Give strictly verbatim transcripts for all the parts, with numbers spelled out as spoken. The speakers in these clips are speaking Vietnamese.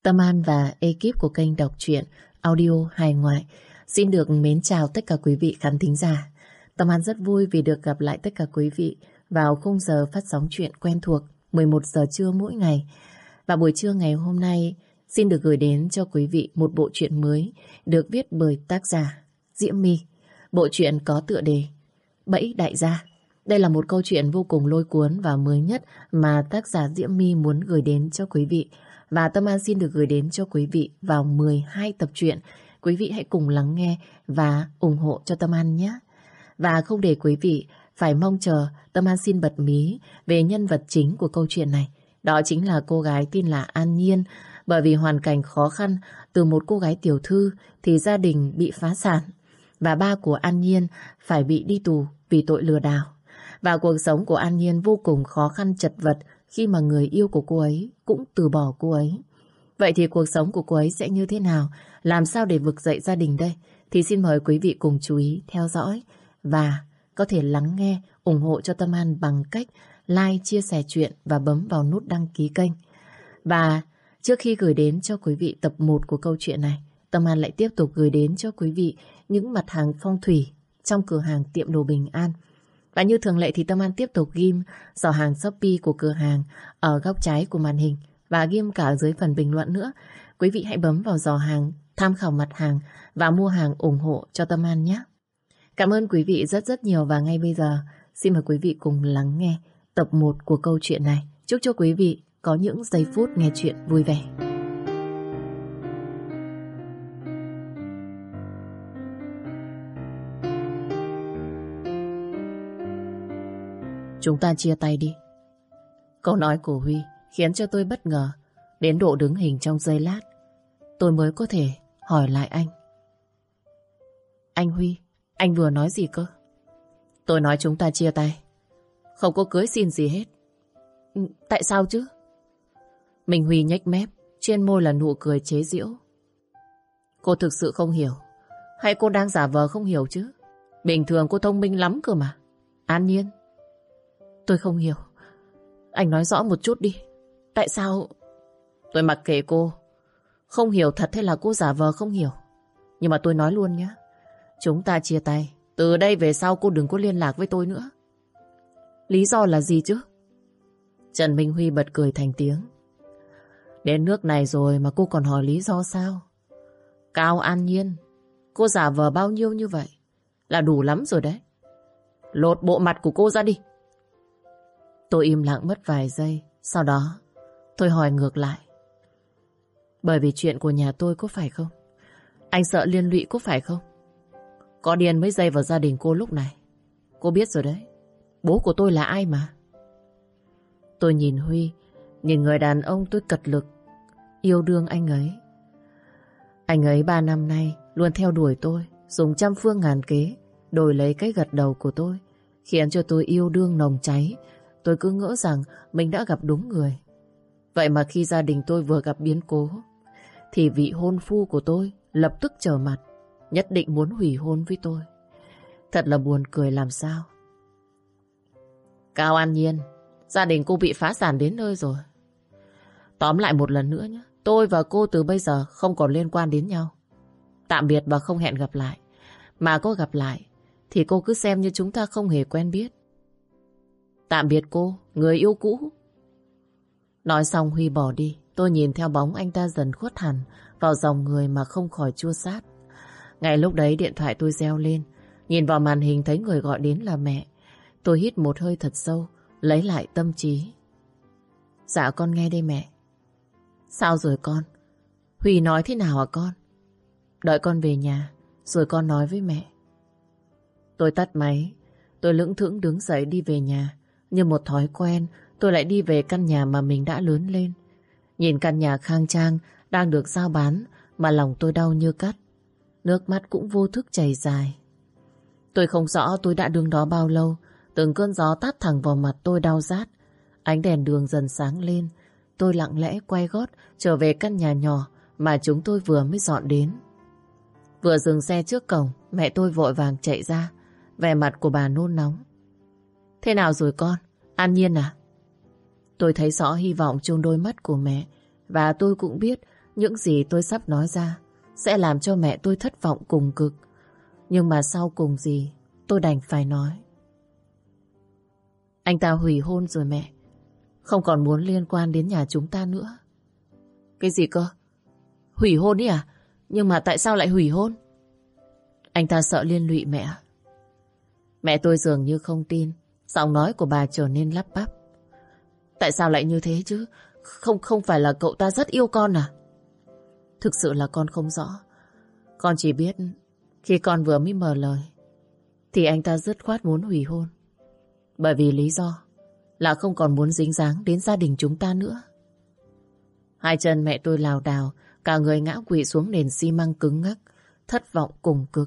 Tâm An và ekip của kênh đọc truyện audio hài ngoại xin được mến chào tất cả quý vị khán thính giả. Tâm An rất vui vì được gặp lại tất cả quý vị vào khung giờ phát sóng truyện quen thuộc mười một giờ trưa mỗi ngày. Và buổi trưa ngày hôm nay xin được gửi đến cho quý vị một bộ truyện mới được viết bởi tác giả Diễm My. Bộ truyện có tựa đề Bẫy Đại Gia. Đây là một câu chuyện vô cùng lôi cuốn và mới nhất mà tác giả Diễm My muốn gửi đến cho quý vị. Và Tâm An xin được gửi đến cho quý vị vào mười hai tập truyện. Quý vị hãy cùng lắng nghe và ủng hộ cho Tâm An nhé. Và không để quý vị phải mong chờ, Tâm An xin bật mí về nhân vật chính của câu chuyện này. Đó chính là cô gái tên là An Nhiên. Bởi vì hoàn cảnh khó khăn, từ một cô gái tiểu thư thì gia đình bị phá sản. Và ba của An Nhiên phải bị đi tù vì tội lừa đảo. Và cuộc sống của An Nhiên vô cùng khó khăn chật vật khi mà người yêu của cô ấy cũng từ bỏ cô ấy. Vậy thì cuộc sống của cô ấy sẽ như thế nào? Làm sao để vực dậy gia đình đây? Thì xin mời quý vị cùng chú ý theo dõi và có thể lắng nghe, ủng hộ cho Tâm An bằng cách like, chia sẻ chuyện và bấm vào nút đăng ký kênh. Và trước khi gửi đến cho quý vị tập một của câu chuyện này, Tâm An lại tiếp tục gửi đến cho quý vị những mặt hàng phong thủy trong cửa hàng tiệm đồ Bình An. Và như thường lệ thì Tâm An tiếp tục ghim giỏ hàng Shopee của cửa hàng ở góc trái của màn hình và ghim cả dưới phần bình luận nữa. Quý vị hãy bấm vào giỏ hàng, tham khảo mặt hàng và mua hàng ủng hộ cho Tâm An nhé. Cảm ơn quý vị rất rất nhiều và ngay bây giờ xin mời quý vị cùng lắng nghe tập một của câu chuyện này. Chúc cho quý vị có những giây phút nghe chuyện vui vẻ. Chúng ta chia tay đi. Câu nói của Huy khiến cho tôi bất ngờ đến độ đứng hình trong giây lát. Tôi mới có thể hỏi lại anh. Anh Huy, anh vừa nói gì cơ? Tôi nói chúng ta chia tay, không có cưới xin gì hết. Tại sao chứ? Minh Huy nhếch mép, trên môi là nụ cười chế giễu. Cô thực sự không hiểu, hay cô đang giả vờ không hiểu chứ? Bình thường cô thông minh lắm cơ mà. An Nhiên, tôi không hiểu. Anh nói rõ một chút đi. Tại sao? Tôi mặc kệ cô không hiểu thật hay là cô giả vờ không hiểu. Nhưng mà tôi nói luôn nhé, chúng ta chia tay. Từ đây về sau cô đừng có liên lạc với tôi nữa. Lý do là gì chứ? Trần Minh Huy bật cười thành tiếng. Đến nước này rồi mà cô còn hỏi lý do sao? Cao An Nhiên, cô giả vờ bao nhiêu như vậy là đủ lắm rồi đấy. Lột bộ mặt của cô ra đi. Tôi im lặng mất vài giây. Sau đó tôi hỏi ngược lại. Bởi vì chuyện của nhà tôi có phải không? Anh sợ liên lụy có phải không? Có điên mới dây vào gia đình cô lúc này. Cô biết rồi đấy, bố của tôi là ai mà. Tôi nhìn Huy, nhìn người đàn ông tôi cật lực yêu đương anh ấy. Anh ấy ba năm nay luôn theo đuổi tôi, dùng trăm phương ngàn kế đổi lấy cái gật đầu của tôi, khiến cho tôi yêu đương nồng cháy. Tôi cứ ngỡ rằng mình đã gặp đúng người. Vậy mà khi gia đình tôi vừa gặp biến cố thì vị hôn phu của tôi lập tức trở mặt, nhất định muốn hủy hôn với tôi. Thật là buồn cười làm sao. Cao An Nhiên, gia đình cô bị phá sản đến nơi rồi. Tóm lại một lần nữa nhé, tôi và cô từ bây giờ không còn liên quan đến nhau. Tạm biệt và không hẹn gặp lại. Mà có gặp lại thì cô cứ xem như chúng ta không hề quen biết. Tạm biệt cô, người yêu cũ. Nói xong Huy bỏ đi. Tôi nhìn theo bóng anh ta dần khuất hẳn vào dòng người mà không khỏi chua xát. Ngay lúc đấy điện thoại tôi reo lên. Nhìn vào màn hình thấy người gọi đến là mẹ. Tôi hít một hơi thật sâu, lấy lại tâm trí. Dạ con nghe đây mẹ. Sao rồi con? Huy nói thế nào hả con? Đợi con về nhà rồi con nói với mẹ. Tôi tắt máy. Tôi lững thững đứng dậy đi về nhà. Như một thói quen, tôi lại đi về căn nhà mà mình đã lớn lên. Nhìn căn nhà khang trang đang được giao bán mà lòng tôi đau như cắt. Nước mắt cũng vô thức chảy dài. Tôi không rõ tôi đã đứng đó bao lâu. Từng cơn gió tát thẳng vào mặt tôi đau rát. Ánh đèn đường dần sáng lên. Tôi lặng lẽ quay gót trở về căn nhà nhỏ mà chúng tôi vừa mới dọn đến. Vừa dừng xe trước cổng, mẹ tôi vội vàng chạy ra. Vẻ mặt của bà nôn nóng. Thế nào rồi con? An Nhiên à? Tôi thấy rõ hy vọng trong đôi mắt của mẹ. Và tôi cũng biết những gì tôi sắp nói ra sẽ làm cho mẹ tôi thất vọng cùng cực. Nhưng mà sau cùng gì tôi đành phải nói. Anh ta hủy hôn rồi mẹ. Không còn muốn liên quan đến nhà chúng ta nữa. Cái gì cơ? Hủy hôn ấy à? Nhưng mà tại sao lại hủy hôn? Anh ta sợ liên lụy mẹ. Mẹ tôi dường như không tin. Giọng nói của bà trở nên lắp bắp. Tại sao lại như thế chứ? Không không phải là cậu ta rất yêu con à? Thực sự là con không rõ. Con chỉ biết khi con vừa mới mở lời thì anh ta dứt khoát muốn hủy hôn. Bởi vì lý do là không còn muốn dính dáng đến gia đình chúng ta nữa. Hai chân mẹ tôi lảo đảo, cả người ngã quỵ xuống nền xi măng cứng ngắc, thất vọng cùng cực.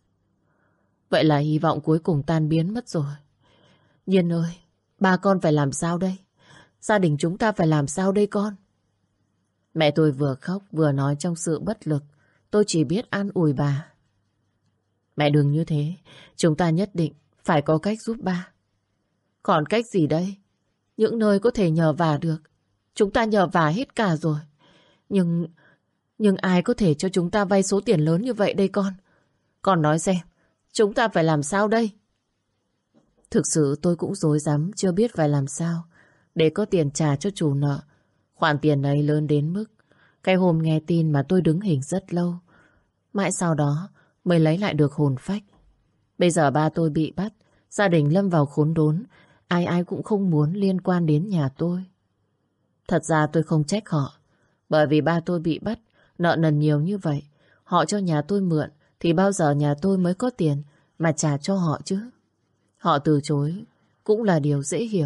Vậy là hy vọng cuối cùng tan biến mất rồi. Nhiên ơi, ba con phải làm sao đây? Gia đình chúng ta phải làm sao đây con? Mẹ tôi vừa khóc vừa nói trong sự bất lực. Tôi chỉ biết an ủi bà. Mẹ đừng như thế, chúng ta nhất định phải có cách giúp ba. Còn cách gì đây? Những nơi có thể nhờ vả được, chúng ta nhờ vả hết cả rồi. Nhưng, nhưng ai có thể cho chúng ta vay số tiền lớn như vậy đây con? Con nói xem, chúng ta phải làm sao đây? Thực sự tôi cũng rối rắm, chưa biết phải làm sao để có tiền trả cho chủ nợ. Khoản tiền ấy lớn đến mức cái hôm nghe tin mà tôi đứng hình rất lâu. Mãi sau đó mới lấy lại được hồn phách. Bây giờ ba tôi bị bắt, gia đình lâm vào khốn đốn. Ai ai cũng không muốn liên quan đến nhà tôi. Thật ra tôi không trách họ. Bởi vì ba tôi bị bắt, nợ nần nhiều như vậy. Họ cho nhà tôi mượn thì bao giờ nhà tôi mới có tiền mà trả cho họ chứ? Họ từ chối cũng là điều dễ hiểu.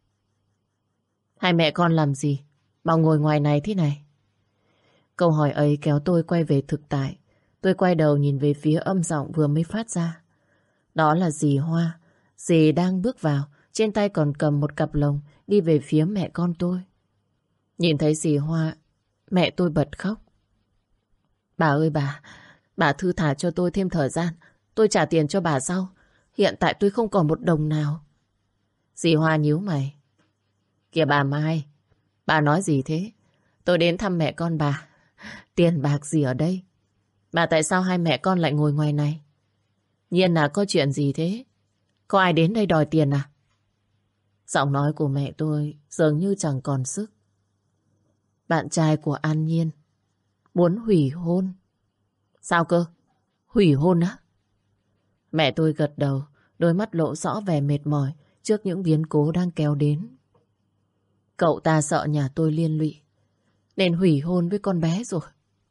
Hai mẹ con làm gì mà ngồi ngoài này thế này? Câu hỏi ấy kéo tôi quay về thực tại. Tôi quay đầu nhìn về phía âm giọng vừa mới phát ra. Đó là dì Hoa. Dì đang bước vào, trên tay còn cầm một cặp lồng đi về phía mẹ con tôi. Nhìn thấy dì Hoa, mẹ tôi bật khóc. Bà ơi bà, bà thư thả cho tôi thêm thời gian. Tôi trả tiền cho bà sau. Hiện tại tôi không còn một đồng nào. Dì Hoa nhíu mày. Kìa bà Mai, bà nói gì thế? Tôi đến thăm mẹ con bà. Tiền bạc gì ở đây? Mà tại sao hai mẹ con lại ngồi ngoài này? Nhiên là có chuyện gì thế? Có ai đến đây đòi tiền à? Giọng nói của mẹ tôi dường như chẳng còn sức. Bạn trai của An Nhiên muốn hủy hôn. Sao cơ? Hủy hôn á? Mẹ tôi gật đầu, đôi mắt lộ rõ vẻ mệt mỏi trước những biến cố đang kéo đến. Cậu ta sợ nhà tôi liên lụy nên hủy hôn với con bé rồi.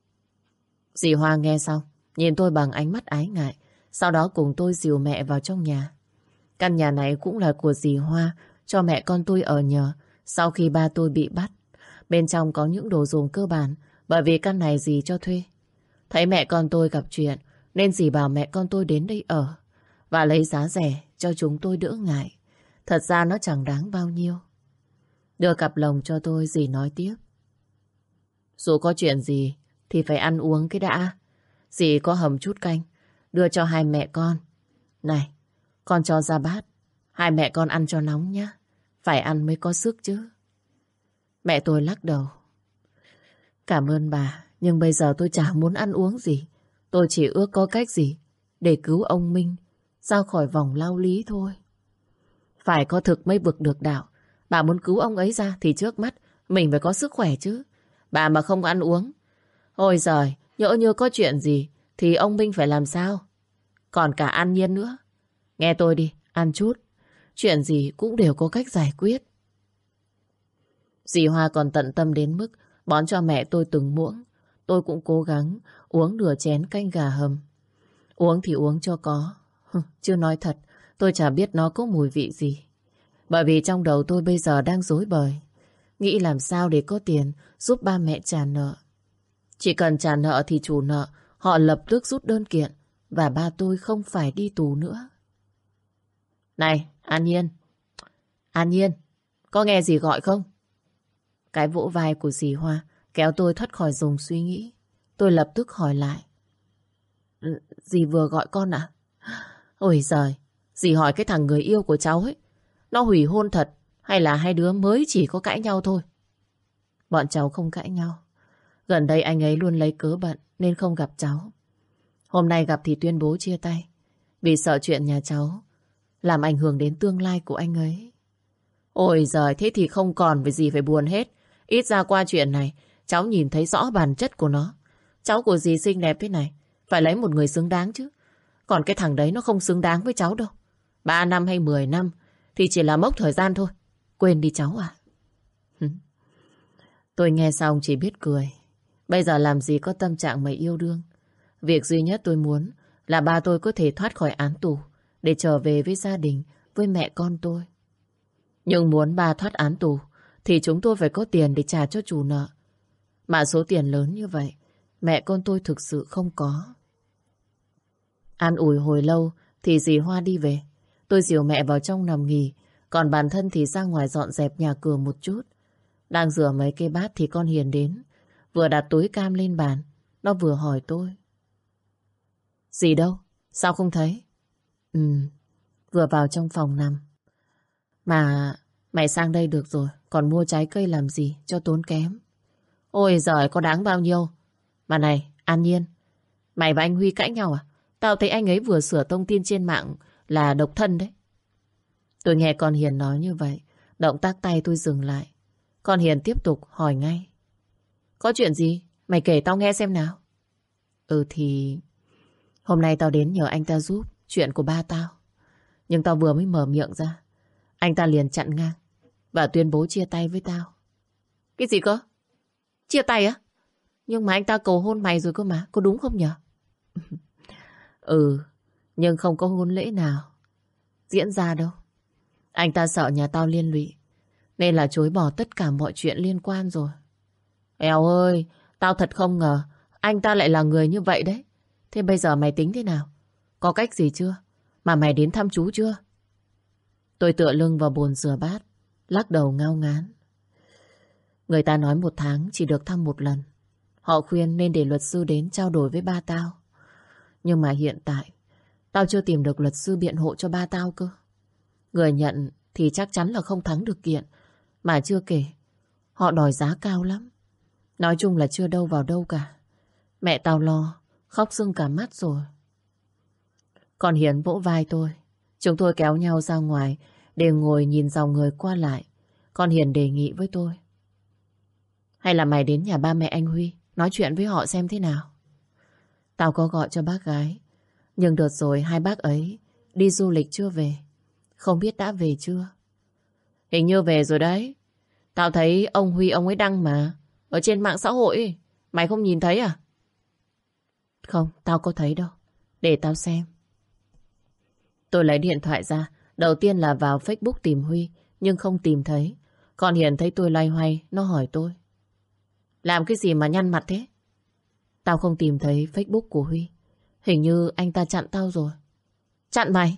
Dì Hoa nghe xong, nhìn tôi bằng ánh mắt ái ngại, sau đó cùng tôi dìu mẹ vào trong nhà. Căn nhà này cũng là của dì Hoa, cho mẹ con tôi ở nhờ sau khi ba tôi bị bắt. Bên trong có những đồ dùng cơ bản, bởi vì căn này dì cho thuê. Thấy mẹ con tôi gặp chuyện, nên dì bảo mẹ con tôi đến đây ở và lấy giá rẻ cho chúng tôi đỡ ngại. Thật ra nó chẳng đáng bao nhiêu. Đưa cặp lồng cho tôi, dì nói tiếp. Dù có chuyện gì thì phải ăn uống cái đã. Dì có hầm chút canh, đưa cho hai mẹ con. Này, con cho ra bát. Hai mẹ con ăn cho nóng nhé. Phải ăn mới có sức chứ. Mẹ tôi lắc đầu. Cảm ơn bà, nhưng bây giờ tôi chả muốn ăn uống gì. Tôi chỉ ước có cách gì để cứu ông Minh ra khỏi vòng lao lý thôi. Phải có thực mới vực được đạo. Bà muốn cứu ông ấy ra thì trước mắt mình phải có sức khỏe chứ. Bà mà không ăn uống, ôi giời, nhỡ như có chuyện gì thì ông Minh phải làm sao? Còn cả An Nhiên nữa. Nghe tôi đi, ăn chút. Chuyện gì cũng đều có cách giải quyết. Dì Hoa còn tận tâm đến mức bón cho mẹ tôi từng muỗng. Tôi cũng cố gắng uống nửa chén canh gà hầm. Uống thì uống cho có. Chưa nói thật, tôi chả biết nó có mùi vị gì. Bởi vì trong đầu tôi bây giờ đang rối bời. Nghĩ làm sao để có tiền giúp ba mẹ trả nợ. Chỉ cần trả nợ thì chủ nợ họ lập tức rút đơn kiện và ba tôi không phải đi tù nữa. Này, An Nhiên. An Nhiên, có nghe gì gọi không? Cái vỗ vai của dì Hoa kéo tôi thoát khỏi dòng suy nghĩ. Tôi lập tức hỏi lại. Dì vừa gọi con ạ? À? Ôi giời, dì hỏi cái thằng người yêu của cháu ấy, nó hủy hôn thật hay là hai đứa mới chỉ có cãi nhau thôi? Bọn cháu không cãi nhau. Gần đây anh ấy luôn lấy cớ bận nên không gặp cháu. Hôm nay gặp thì tuyên bố chia tay vì sợ chuyện nhà cháu làm ảnh hưởng đến tương lai của anh ấy. Ôi giời, thế thì không còn về gì phải buồn hết. Ít ra qua chuyện này cháu nhìn thấy rõ bản chất của nó. Cháu của dì xinh đẹp thế này phải lấy một người xứng đáng chứ. Còn cái thằng đấy nó không xứng đáng với cháu đâu. Ba năm hay mười năm thì chỉ là mốc thời gian thôi. Quên đi cháu à. Tôi nghe xong chỉ biết cười. Bây giờ làm gì có tâm trạng mà yêu đương. Việc duy nhất tôi muốn là ba tôi có thể thoát khỏi án tù để trở về với gia đình, với mẹ con tôi. Nhưng muốn ba thoát án tù thì chúng tôi phải có tiền để trả cho chủ nợ. Mà số tiền lớn như vậy mẹ con tôi thực sự không có. An ủi hồi lâu thì dì Hoa đi về. Tôi dìu mẹ vào trong nằm nghỉ, còn bản thân thì ra ngoài dọn dẹp nhà cửa một chút. Đang rửa mấy cây bát thì con Hiền đến. Vừa đặt túi cam lên bàn, nó vừa hỏi tôi. Dì đâu? Sao không thấy? Ừ, vừa vào trong phòng nằm. Mà mày sang đây được rồi, còn mua trái cây làm gì cho tốn kém. Ôi giời, có đáng bao nhiêu. Mà này, An Nhiên, mày và anh Huy cãi nhau à? Tao thấy anh ấy vừa sửa thông tin trên mạng là độc thân đấy. Tôi nghe con Hiền nói như vậy, động tác tay tôi dừng lại. Con Hiền tiếp tục hỏi ngay. Có chuyện gì? Mày kể tao nghe xem nào. Ừ thì... Hôm nay tao đến nhờ anh ta giúp chuyện của ba tao. Nhưng tao vừa mới mở miệng ra, anh ta liền chặn ngang và tuyên bố chia tay với tao. Cái gì cơ? Chia tay á? Nhưng mà anh ta cầu hôn mày rồi cơ mà, có đúng không nhở? Ừ, nhưng không có hôn lễ nào diễn ra đâu. Anh ta sợ nhà tao liên lụy nên là chối bỏ tất cả mọi chuyện liên quan rồi. Eo ơi, tao thật không ngờ anh ta lại là người như vậy đấy. Thế bây giờ mày tính thế nào? Có cách gì chưa? Mà mày đến thăm chú chưa? Tôi tựa lưng vào bồn rửa bát, lắc đầu ngao ngán. Người ta nói một tháng chỉ được thăm một lần. Họ khuyên nên để luật sư đến trao đổi với ba tao. Nhưng mà hiện tại tao chưa tìm được luật sư biện hộ cho ba tao cơ. Người nhận thì chắc chắn là không thắng được kiện. Mà chưa kể, họ đòi giá cao lắm. Nói chung là chưa đâu vào đâu cả. Mẹ tao lo, khóc sưng cả mắt rồi. Còn Hiền vỗ vai tôi. Chúng tôi kéo nhau ra ngoài để ngồi nhìn dòng người qua lại. Con Hiền đề nghị với tôi. Hay là mày đến nhà ba mẹ anh Huy nói chuyện với họ xem thế nào. Tao có gọi cho bác gái, nhưng đợt rồi hai bác ấy đi du lịch chưa về. Không biết đã về chưa? Hình như về rồi đấy. Tao thấy ông Huy ông ấy đăng mà ở trên mạng xã hội ấy. Mày không nhìn thấy à? Không, tao có thấy đâu. Để tao xem. Tôi lấy điện thoại ra. Đầu tiên là vào Facebook tìm Huy, nhưng không tìm thấy. Còn Hiền thấy tôi loay hoay, nó hỏi tôi. Làm cái gì mà nhăn mặt thế? Tao không tìm thấy Facebook của Huy. Hình như anh ta chặn tao rồi. Chặn mày?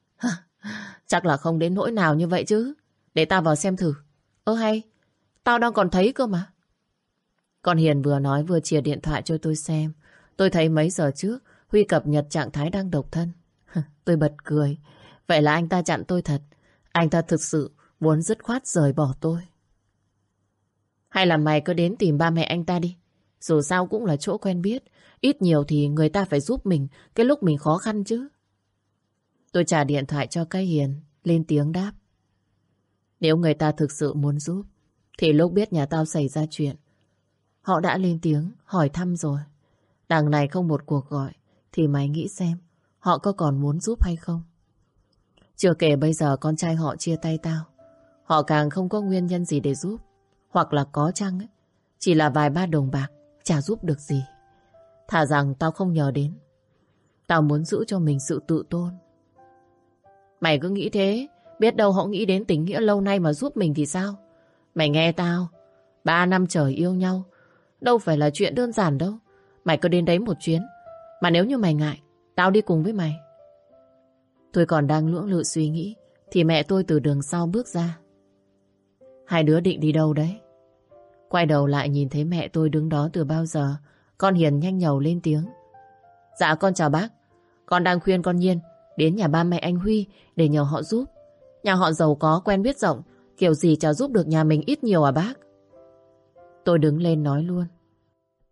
Chắc là không đến nỗi nào như vậy chứ. Để tao vào xem thử. Ơ hay, tao đang còn thấy cơ mà. Con Hiền vừa nói vừa chìa điện thoại cho tôi xem. Tôi thấy mấy giờ trước Huy cập nhật trạng thái đang độc thân. Tôi bật cười. Vậy là anh ta chặn tôi thật. Anh ta thực sự muốn dứt khoát rời bỏ tôi. Hay là mày cứ đến tìm ba mẹ anh ta đi. Dù sao cũng là chỗ quen biết. Ít nhiều thì người ta phải giúp mình cái lúc mình khó khăn chứ. Tôi trả điện thoại cho cái Hiền, lên tiếng đáp. Nếu người ta thực sự muốn giúp thì lúc biết nhà tao xảy ra chuyện, họ đã lên tiếng hỏi thăm rồi. Đằng này không một cuộc gọi thì mày nghĩ xem họ có còn muốn giúp hay không. Chưa kể bây giờ con trai họ chia tay tao, họ càng không có nguyên nhân gì để giúp. Hoặc là có chăng ấy, chỉ là vài ba đồng bạc, chả giúp được gì. Thà rằng tao không nhờ đến. Tao muốn giữ cho mình sự tự tôn. Mày cứ nghĩ thế, biết đâu họ nghĩ đến tình nghĩa lâu nay mà giúp mình thì sao? Mày nghe tao, ba năm trời yêu nhau, đâu phải là chuyện đơn giản đâu. Mày cứ đến đấy một chuyến. Mà nếu như mày ngại, tao đi cùng với mày. Tôi còn đang lưỡng lự suy nghĩ thì mẹ tôi từ đường sau bước ra. Hai đứa định đi đâu đấy? Quay đầu lại nhìn thấy mẹ tôi đứng đó từ bao giờ. Con Hiền nhanh nhầu lên tiếng. Dạ con chào bác. Con đang khuyên con Nhiên đến nhà ba mẹ anh Huy để nhờ họ giúp. Nhà họ giàu có quen biết rộng, kiểu gì chả giúp được nhà mình ít nhiều à bác? Tôi đứng lên nói luôn.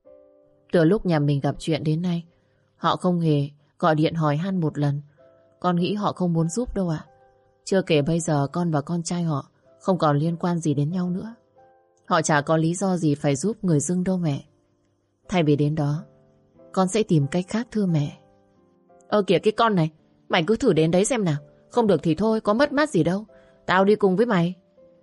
Từ lúc nhà mình gặp chuyện đến nay, họ không hề gọi điện hỏi han một lần. Con nghĩ họ không muốn giúp đâu ạ. Chưa kể bây giờ con và con trai họ không còn liên quan gì đến nhau nữa. Họ chả có lý do gì phải giúp người dưng đâu mẹ. Thay vì đến đó, con sẽ tìm cách khác thưa mẹ. Ơ kìa cái con này, mày cứ thử đến đấy xem nào. Không được thì thôi, có mất mát gì đâu. Tao đi cùng với mày.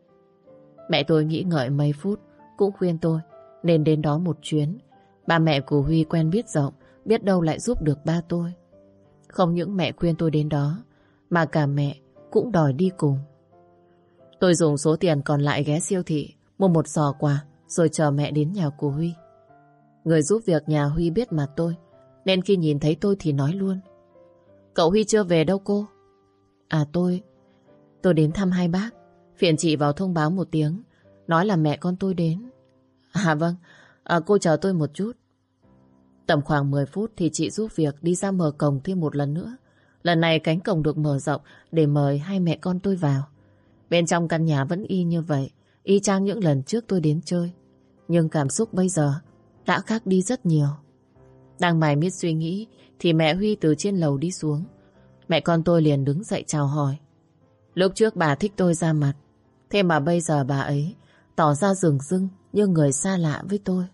Mẹ tôi nghĩ ngợi mấy phút, cũng khuyên tôi nên đến đó một chuyến. Ba mẹ của Huy quen biết rộng, biết đâu lại giúp được ba tôi. Không những mẹ khuyên tôi đến đó, mà cả mẹ cũng đòi đi cùng. Tôi dùng số tiền còn lại ghé siêu thị, mua một giỏ quà, rồi chờ mẹ đến nhà của Huy. Người giúp việc nhà Huy biết mặt tôi, nên khi nhìn thấy tôi thì nói luôn. Cậu Huy chưa về đâu cô? À tôi, tôi đến thăm hai bác. Phiền chị vào thông báo một tiếng, nói là mẹ con tôi đến. À vâng, à, cô chờ tôi một chút. Tầm khoảng mười phút thì chị giúp việc đi ra mở cổng thêm một lần nữa. Lần này cánh cổng được mở rộng để mời hai mẹ con tôi vào. Bên trong căn nhà vẫn y như vậy, y chang những lần trước tôi đến chơi. Nhưng cảm xúc bây giờ đã khác đi rất nhiều. Đang mải miết suy nghĩ thì mẹ Huy từ trên lầu đi xuống. Mẹ con tôi liền đứng dậy chào hỏi. Lúc trước bà thích tôi ra mặt, thế mà bây giờ bà ấy tỏ ra rừng rưng như người xa lạ với tôi.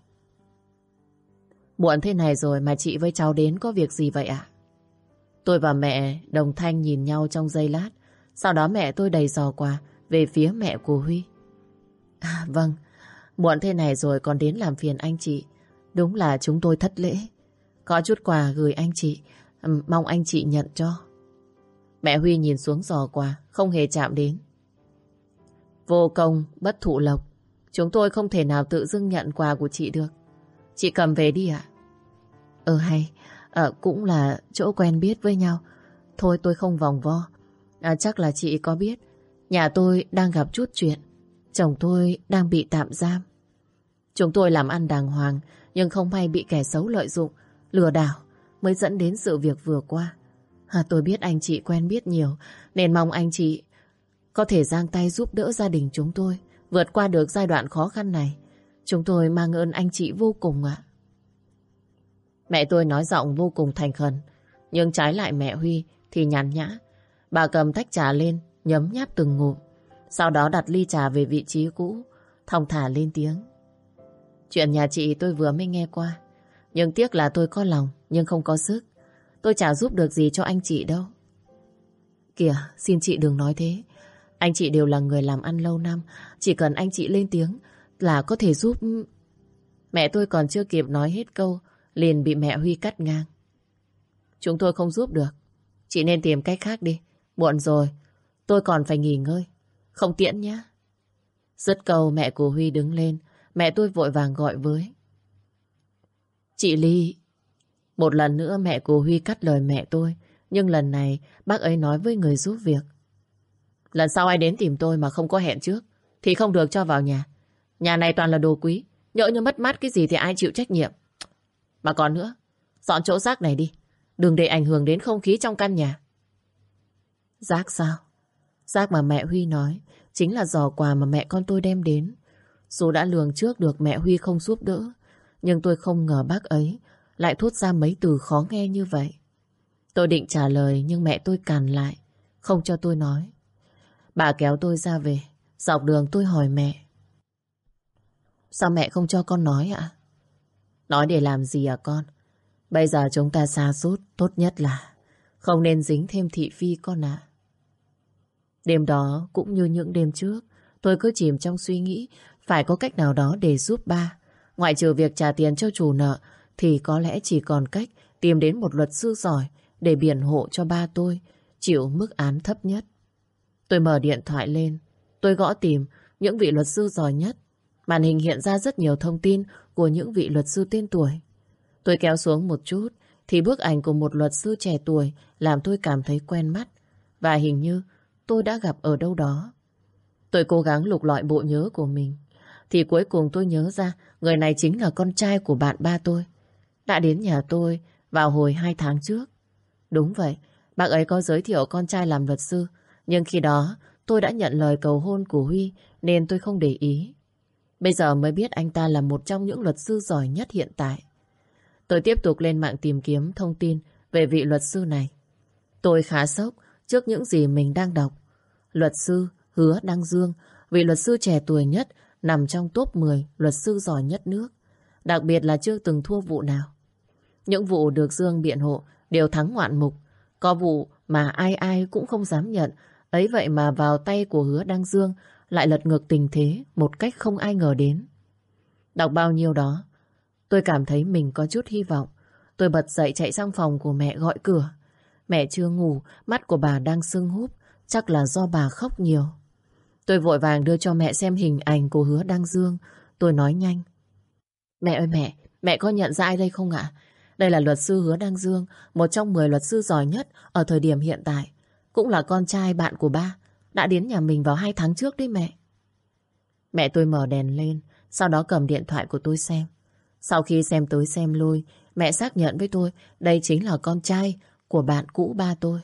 Muộn thế này rồi mà chị với cháu đến có việc gì vậy ạ? Tôi và mẹ đồng thanh nhìn nhau trong giây lát. Sau đó mẹ tôi đầy giò quà về phía mẹ của Huy. À vâng, muộn thế này rồi còn đến làm phiền anh chị. Đúng là chúng tôi thất lễ. Có chút quà gửi anh chị, mong anh chị nhận cho. Mẹ Huy nhìn xuống giò quà, không hề chạm đến. Vô công, bất thụ lộc. Chúng tôi không thể nào tự dưng nhận quà của chị được. Chị cầm về đi ạ. Ờ hay, à, cũng là chỗ quen biết với nhau. Thôi tôi không vòng vo. À, chắc là chị có biết, nhà tôi đang gặp chút chuyện. Chồng tôi đang bị tạm giam. Chúng tôi làm ăn đàng hoàng, nhưng không may bị kẻ xấu lợi dụng, lừa đảo, mới dẫn đến sự việc vừa qua. À, tôi biết anh chị quen biết nhiều, nên mong anh chị có thể giang tay giúp đỡ gia đình chúng tôi vượt qua được giai đoạn khó khăn này. Chúng tôi mang ơn anh chị vô cùng ạ. Mẹ tôi nói giọng vô cùng thành khẩn, nhưng trái lại mẹ Huy thì nhàn nhã. Bà cầm tách trà lên, nhấm nháp từng ngụm, sau đó đặt ly trà về vị trí cũ, thong thả lên tiếng. Chuyện nhà chị tôi vừa mới nghe qua, nhưng tiếc là tôi có lòng nhưng không có sức. Tôi chả giúp được gì cho anh chị đâu. Kìa, xin chị đừng nói thế. Anh chị đều là người làm ăn lâu năm, chỉ cần anh chị lên tiếng là có thể giúp. Mẹ tôi còn chưa kịp nói hết câu liền bị mẹ Huy cắt ngang. Chúng tôi không giúp được. Chị nên tìm cách khác đi. Muộn rồi, tôi còn phải nghỉ ngơi. Không tiễn nhé. Dứt câu mẹ của Huy đứng lên. Mẹ tôi vội vàng gọi với. Chị Ly. Một lần nữa mẹ của Huy cắt lời mẹ tôi. Nhưng lần này bác ấy nói với người giúp việc. Lần sau ai đến tìm tôi mà không có hẹn trước thì không được cho vào nhà. Nhà này toàn là đồ quý. Nhỡ như mất mát cái gì thì ai chịu trách nhiệm. Mà còn nữa, dọn chỗ rác này đi. Đừng để ảnh hưởng đến không khí trong căn nhà. Rác sao? Rác mà mẹ Huy nói chính là giỏ quà mà mẹ con tôi đem đến. Dù đã lường trước được mẹ Huy không giúp đỡ, nhưng tôi không ngờ bác ấy lại thốt ra mấy từ khó nghe như vậy. Tôi định trả lời nhưng mẹ tôi cản lại, không cho tôi nói. Bà kéo tôi ra về. Dọc đường tôi hỏi mẹ. Sao mẹ không cho con nói ạ? Nói để làm gì à con? Bây giờ chúng ta sa sút, tốt nhất là không nên dính thêm thị phi con ạ. Đêm đó cũng như những đêm trước, tôi cứ chìm trong suy nghĩ phải có cách nào đó để giúp ba. Ngoại trừ việc trả tiền cho chủ nợ thì có lẽ chỉ còn cách tìm đến một luật sư giỏi để biện hộ cho ba tôi chịu mức án thấp nhất. Tôi mở điện thoại lên, tôi gõ tìm những vị luật sư giỏi nhất. Màn hình hiện ra rất nhiều thông tin của những vị luật sư tên tuổi. Tôi kéo xuống một chút thì bức ảnh của một luật sư trẻ tuổi làm tôi cảm thấy quen mắt và hình như tôi đã gặp ở đâu đó. Tôi cố gắng lục lọi bộ nhớ của mình thì cuối cùng tôi nhớ ra người này chính là con trai của bạn ba tôi, đã đến nhà tôi vào hồi hai tháng trước. Đúng vậy, bác ấy có giới thiệu con trai làm luật sư, nhưng khi đó tôi đã nhận lời cầu hôn của Huy nên tôi không để ý. Bây giờ mới biết anh ta là một trong những luật sư giỏi nhất hiện tại. Tôi tiếp tục lên mạng tìm kiếm thông tin về vị luật sư này. Tôi khá sốc trước những gì mình đang đọc. Luật sư Hứa Đăng Dương, vị luật sư trẻ tuổi nhất, nằm trong top mười luật sư giỏi nhất nước. Đặc biệt là chưa từng thua vụ nào. Những vụ được Dương biện hộ đều thắng ngoạn mục. Có vụ mà ai ai cũng không dám nhận. Ấy vậy mà vào tay của Hứa Đăng Dương lại lật ngược tình thế một cách không ai ngờ đến. Đọc bao nhiêu đó, tôi cảm thấy mình có chút hy vọng. Tôi bật dậy chạy sang phòng của mẹ gọi cửa. Mẹ chưa ngủ, mắt của bà đang sưng húp, chắc là do bà khóc nhiều. Tôi vội vàng đưa cho mẹ xem hình ảnh của Hứa Đăng Dương. Tôi nói nhanh. Mẹ ơi mẹ, mẹ có nhận ra ai đây không ạ? Đây là luật sư Hứa Đăng Dương, một trong mười luật sư giỏi nhất ở thời điểm hiện tại. Cũng là con trai bạn của ba, đã đến nhà mình vào hai tháng trước đấy mẹ. Mẹ tôi mở đèn lên, sau đó cầm điện thoại của tôi xem. Sau khi xem tới xem lui, mẹ xác nhận với tôi đây chính là con trai của bạn cũ ba tôi.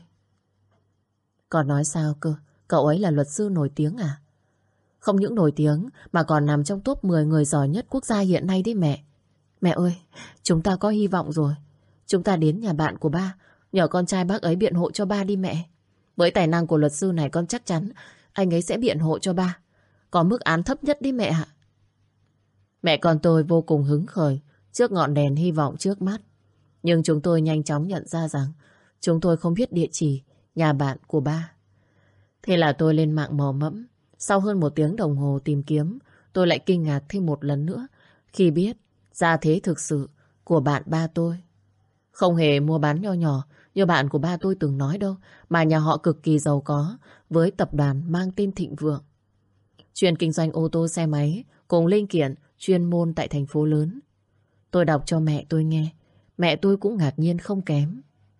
Còn nói sao cơ, cậu ấy là luật sư nổi tiếng à? Không những nổi tiếng mà còn nằm trong top mười người giỏi nhất quốc gia hiện nay đấy mẹ. Mẹ ơi, chúng ta có hy vọng rồi. Chúng ta đến nhà bạn của ba, nhờ con trai bác ấy biện hộ cho ba đi mẹ. Với tài năng của luật sư này con chắc chắn anh ấy sẽ biện hộ cho ba. Có mức án thấp nhất đi mẹ ạ. Mẹ con tôi vô cùng hứng khởi trước ngọn đèn hy vọng trước mắt. Nhưng chúng tôi nhanh chóng nhận ra rằng chúng tôi không biết địa chỉ nhà bạn của ba. Thế là tôi lên mạng mò mẫm. Sau hơn một tiếng đồng hồ tìm kiếm, tôi lại kinh ngạc thêm một lần nữa khi biết gia thế thực sự của bạn ba tôi. Không hề mua bán nho nhỏ như bạn của ba tôi từng nói đâu, mà nhà họ cực kỳ giàu có với tập đoàn mang tên Thịnh Vượng. Chuyên kinh doanh ô tô xe máy cùng linh kiện chuyên môn tại thành phố lớn. Tôi đọc cho mẹ tôi nghe, mẹ tôi cũng ngạc nhiên không kém.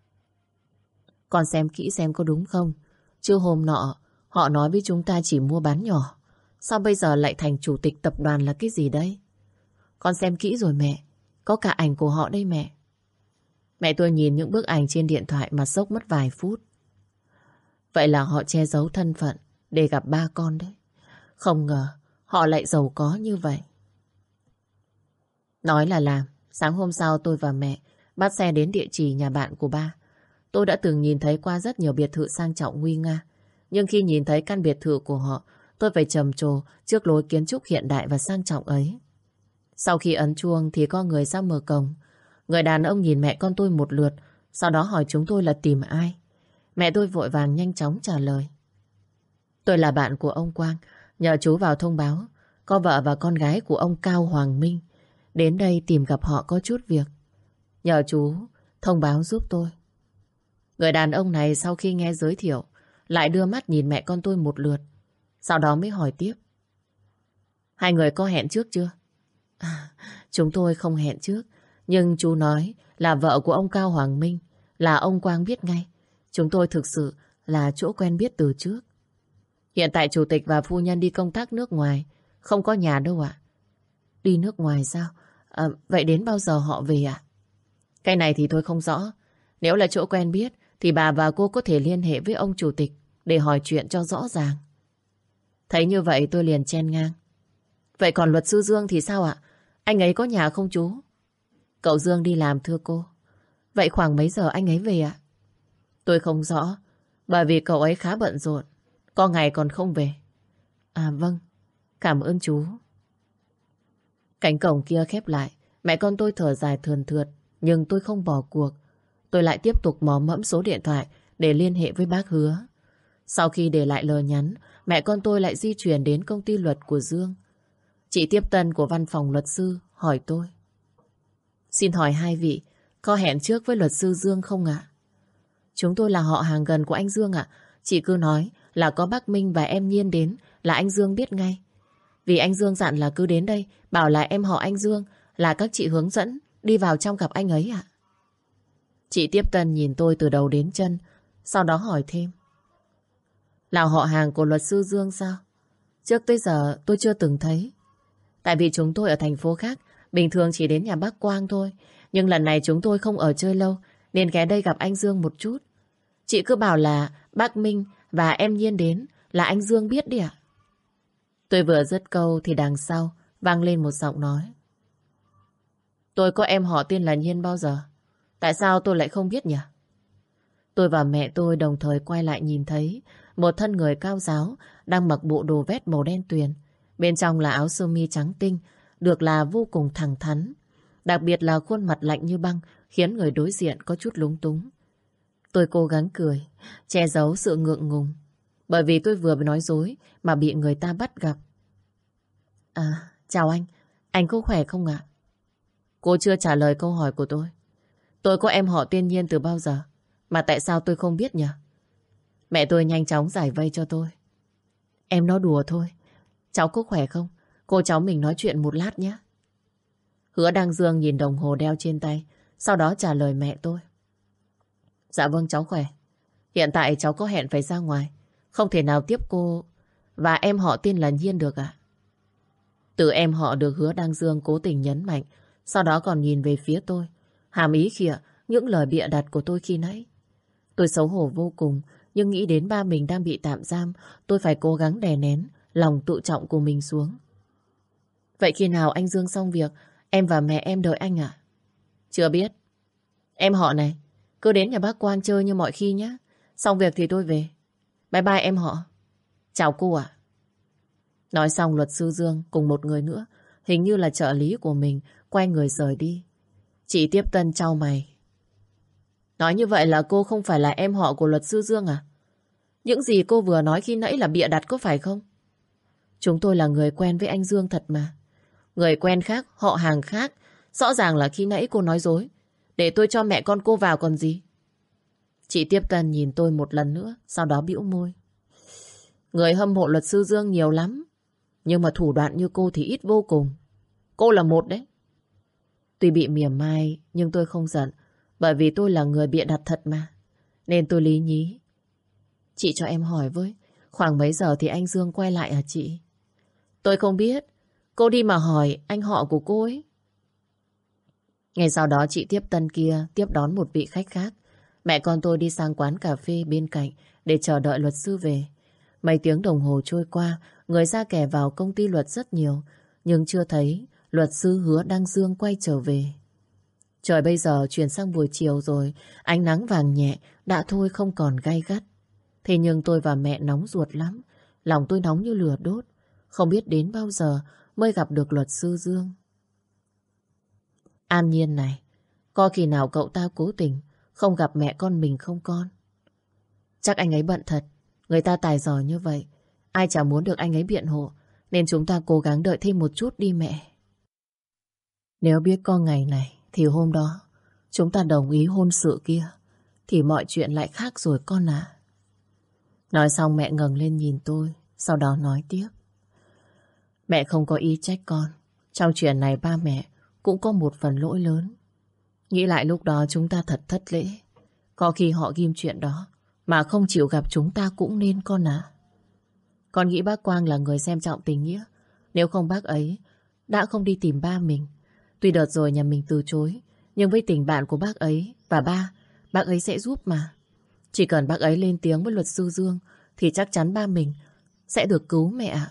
Con xem kỹ xem có đúng không? Chứ hôm nọ họ nói với chúng ta chỉ mua bán nhỏ. Sao bây giờ lại thành chủ tịch tập đoàn là cái gì đây? Con xem kỹ rồi mẹ. Có cả ảnh của họ đây mẹ. Mẹ tôi nhìn những bức ảnh trên điện thoại mà sốc mất vài phút. Vậy là họ che giấu thân phận để gặp ba con đấy. Không ngờ họ lại giàu có như vậy. Nói là làm. Sáng hôm sau tôi và mẹ bắt xe đến địa chỉ nhà bạn của ba. Tôi đã từng nhìn thấy qua rất nhiều biệt thự sang trọng nguy nga. Nhưng khi nhìn thấy căn biệt thự của họ, tôi phải trầm trồ trước lối kiến trúc hiện đại và sang trọng ấy. Sau khi ấn chuông thì có người ra mở cổng. Người đàn ông nhìn mẹ con tôi một lượt, sau đó hỏi chúng tôi là tìm ai. Mẹ tôi vội vàng nhanh chóng trả lời. Tôi là bạn của ông Quang, nhờ chú vào thông báo. Có vợ và con gái của ông Cao Hoàng Minh đến đây tìm gặp họ có chút việc. Nhờ chú thông báo giúp tôi. Người đàn ông này sau khi nghe giới thiệu lại đưa mắt nhìn mẹ con tôi một lượt, sau đó mới hỏi tiếp. Hai người có hẹn trước chưa? À, chúng tôi không hẹn trước, nhưng chú nói là vợ của ông Cao Hoàng Minh, là ông Quang biết ngay. Chúng tôi thực sự là chỗ quen biết từ trước. Hiện tại chủ tịch và phu nhân đi công tác nước ngoài, không có nhà đâu ạ. Đi nước ngoài sao? À, vậy đến bao giờ họ về ạ? Cái này thì tôi không rõ. Nếu là chỗ quen biết thì bà và cô có thể liên hệ với ông chủ tịch để hỏi chuyện cho rõ ràng. Thấy như vậy tôi liền chen ngang. Vậy còn luật sư Dương thì sao ạ? Anh ấy có nhà không chú? Cậu Dương đi làm thưa cô. Vậy khoảng mấy giờ anh ấy về ạ? Tôi không rõ, bởi vì cậu ấy khá bận rộn, có ngày còn không về. À vâng, cảm ơn chú. Cánh cổng kia khép lại, mẹ con tôi thở dài thườn thượt, nhưng tôi không bỏ cuộc. Tôi lại tiếp tục mò mẫm số điện thoại để liên hệ với bác Hứa. Sau khi để lại lời nhắn, mẹ con tôi lại di chuyển đến công ty luật của Dương. Chị tiếp tân của văn phòng luật sư hỏi tôi. Xin hỏi hai vị, có hẹn trước với luật sư Dương không ạ? Chúng tôi là họ hàng gần của anh Dương ạ. Chị cứ nói là có bác Minh và em Nhiên đến là anh Dương biết ngay. Vì anh Dương dặn là cứ đến đây, bảo là em họ anh Dương, là các chị hướng dẫn đi vào trong gặp anh ấy ạ. Chị tiếp tân nhìn tôi từ đầu đến chân, sau đó hỏi thêm. Là họ hàng của luật sư Dương sao? Trước tới giờ tôi chưa từng thấy. Tại vì chúng tôi ở thành phố khác, bình thường chỉ đến nhà bác Quang thôi. Nhưng lần này chúng tôi không ở chơi lâu, nên ghé đây gặp anh Dương một chút. Chị cứ bảo là bác Minh và em Nhiên đến là anh Dương biết đi ạ. Tôi vừa dứt câu thì đằng sau vang lên một giọng nói. Tôi có em họ tên là Nhiên bao giờ? Tại sao tôi lại không biết nhỉ? Tôi và mẹ tôi đồng thời quay lại nhìn thấy một thân người cao ráo đang mặc bộ đồ vest màu đen tuyền. Bên trong là áo sơ mi trắng tinh, được là vô cùng thẳng thắn. Đặc biệt là khuôn mặt lạnh như băng khiến người đối diện có chút lúng túng. Tôi cố gắng cười, che giấu sự ngượng ngùng. Bởi vì tôi vừa nói dối mà bị người ta bắt gặp. À, chào anh. Anh có khỏe không ạ? Cô chưa trả lời câu hỏi của tôi. Tôi có em họ tên Nhiên từ bao giờ? Mà tại sao tôi không biết nhỉ? Mẹ tôi nhanh chóng giải vây cho tôi. Em nói đùa thôi. Cháu có khỏe không? Cô cháu mình nói chuyện một lát nhé. Hứa Đăng Dương nhìn đồng hồ đeo trên tay, sau đó trả lời mẹ tôi. Dạ vâng, cháu khỏe. Hiện tại cháu có hẹn phải ra ngoài, không thể nào tiếp cô và em họ tên là Nhiên được ạ. Từ em họ được Hứa Đăng Dương cố tình nhấn mạnh, sau đó còn nhìn về phía tôi, hàm ý khịa những lời bịa đặt của tôi khi nãy. Tôi xấu hổ vô cùng, nhưng nghĩ đến ba mình đang bị tạm giam, tôi phải cố gắng đè nén lòng tự trọng của mình xuống. Vậy khi nào anh Dương xong việc, em và mẹ em đợi anh à? Chưa biết. Em họ này, cứ đến nhà bác Quang chơi như mọi khi nhé. Xong việc thì tôi về. Bye bye em họ. Chào cô ạ. Nói xong luật sư Dương cùng một người nữa, hình như là trợ lý của mình, quay người rời đi. Chị Tiếp Tân chau mày. Nói như vậy là cô không phải là em họ của luật sư Dương à? Những gì cô vừa nói khi nãy là bịa đặt có phải không? Chúng tôi là người quen với anh Dương thật mà. Người quen khác, họ hàng khác. Rõ ràng là khi nãy cô nói dối. Để tôi cho mẹ con cô vào còn gì. Chị Tiếp Tân nhìn tôi một lần nữa, sau đó bĩu môi. Người hâm mộ luật sư Dương nhiều lắm, nhưng mà thủ đoạn như cô thì ít vô cùng. Cô là một đấy. Tuy bị mỉa mai, nhưng tôi không giận, bởi vì tôi là người bịa đặt thật mà. Nên tôi lý nhí. Chị cho em hỏi với, khoảng mấy giờ thì anh Dương quay lại hả chị? Tôi không biết. Cô đi mà hỏi anh họ của cô ấy. Ngày sau đó chị Tiếp Tân kia tiếp đón một vị khách khác. Mẹ con tôi đi sang quán cà phê bên cạnh để chờ đợi luật sư về. Mấy tiếng đồng hồ trôi qua, người ra kẻ vào công ty luật rất nhiều, nhưng chưa thấy luật sư Hứa Đăng Dương quay trở về. Trời bây giờ chuyển sang buổi chiều rồi, ánh nắng vàng nhẹ, đã thôi không còn gay gắt. Thế nhưng tôi và mẹ nóng ruột lắm, lòng tôi nóng như lửa đốt, không biết đến bao giờ mới gặp được luật sư Dương. An Nhiên này, có khi nào cậu ta cố tình không gặp mẹ con mình không con? Chắc anh ấy bận thật, người ta tài giỏi như vậy, ai chả muốn được anh ấy biện hộ, nên chúng ta cố gắng đợi thêm một chút đi mẹ. Nếu biết có ngày này, thì hôm đó chúng ta đồng ý hôn sự kia, thì mọi chuyện lại khác rồi con à. Nói xong mẹ ngẩng lên nhìn tôi, sau đó nói tiếp. Mẹ không có ý trách con, trong chuyện này ba mẹ cũng có một phần lỗi lớn. Nghĩ lại lúc đó chúng ta thật thất lễ. Có khi họ ghim chuyện đó mà không chịu gặp chúng ta cũng nên con à. Con nghĩ bác Quang là người xem trọng tình nghĩa. Nếu không bác ấy đã không đi tìm ba mình. Tuy đợt rồi nhà mình từ chối, nhưng với tình bạn của bác ấy và ba, bác ấy sẽ giúp mà. Chỉ cần bác ấy lên tiếng với luật sư Dương thì chắc chắn ba mình sẽ được cứu mẹ ạ.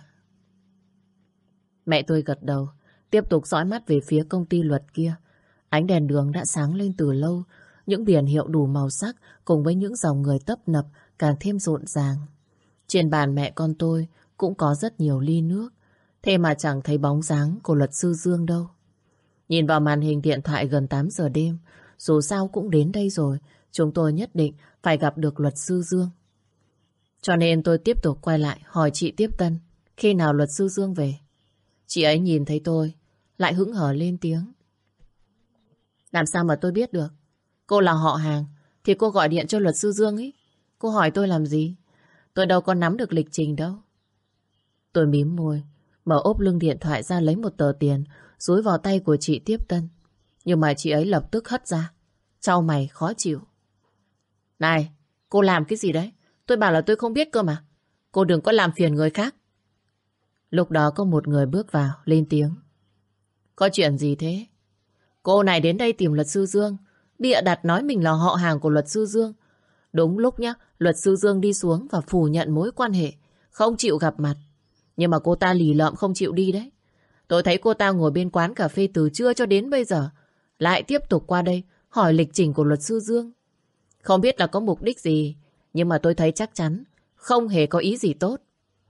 Mẹ tôi gật đầu, tiếp tục dõi mắt về phía công ty luật kia. Ánh đèn đường đã sáng lên từ lâu, những biển hiệu đủ màu sắc cùng với những dòng người tấp nập càng thêm rộn ràng. Trên bàn mẹ con tôi cũng có rất nhiều ly nước, thế mà chẳng thấy bóng dáng của luật sư Dương đâu. Nhìn vào màn hình điện thoại gần tám giờ đêm, dù sao cũng đến đây rồi, chúng tôi nhất định phải gặp được luật sư Dương. Cho nên tôi tiếp tục quay lại hỏi chị Tiếp Tân khi nào luật sư Dương về. Chị ấy nhìn thấy tôi, lại hững hờ lên tiếng. Làm sao mà tôi biết được? Cô là họ hàng, thì cô gọi điện cho luật sư Dương ấy. Cô hỏi tôi làm gì? Tôi đâu có nắm được lịch trình đâu. Tôi mím môi, mở ốp lưng điện thoại ra lấy một tờ tiền, dúi vào tay của chị Tiếp Tân. Nhưng mà chị ấy lập tức hất ra. Chau mày khó chịu. Này, cô làm cái gì đấy? Tôi bảo là tôi không biết cơ mà. Cô đừng có làm phiền người khác. Lúc đó có một người bước vào, lên tiếng. Có chuyện gì thế? Cô này đến đây tìm luật sư Dương, bịa đặt nói mình là họ hàng của luật sư Dương. Đúng lúc nhá, luật sư Dương đi xuống và phủ nhận mối quan hệ, không chịu gặp mặt. Nhưng mà cô ta lì lợm không chịu đi đấy. Tôi thấy cô ta ngồi bên quán cà phê từ trưa cho đến bây giờ, lại tiếp tục qua đây hỏi lịch trình của luật sư Dương. Không biết là có mục đích gì, nhưng mà tôi thấy chắc chắn không hề có ý gì tốt.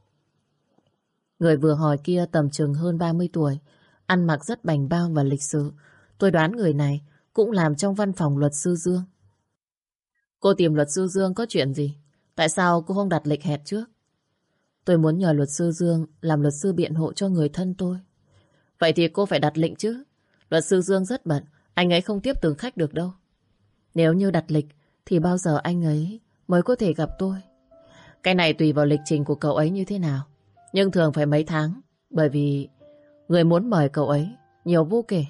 Người vừa hỏi kia tầm chừng hơn ba mươi tuổi, ăn mặc rất bảnh bao và lịch sự. Tôi đoán người này cũng làm trong văn phòng luật sư Dương. Cô tìm luật sư Dương có chuyện gì? Tại sao cô không đặt lịch hẹn trước? Tôi muốn nhờ luật sư Dương làm luật sư biện hộ cho người thân tôi. Vậy thì cô phải đặt lịch chứ. Luật sư Dương rất bận, anh ấy không tiếp từng khách được đâu. Nếu như đặt lịch thì bao giờ anh ấy mới có thể gặp tôi? Cái này tùy vào lịch trình của cậu ấy như thế nào. Nhưng thường phải mấy tháng, bởi vì người muốn mời cậu ấy nhiều vô kể.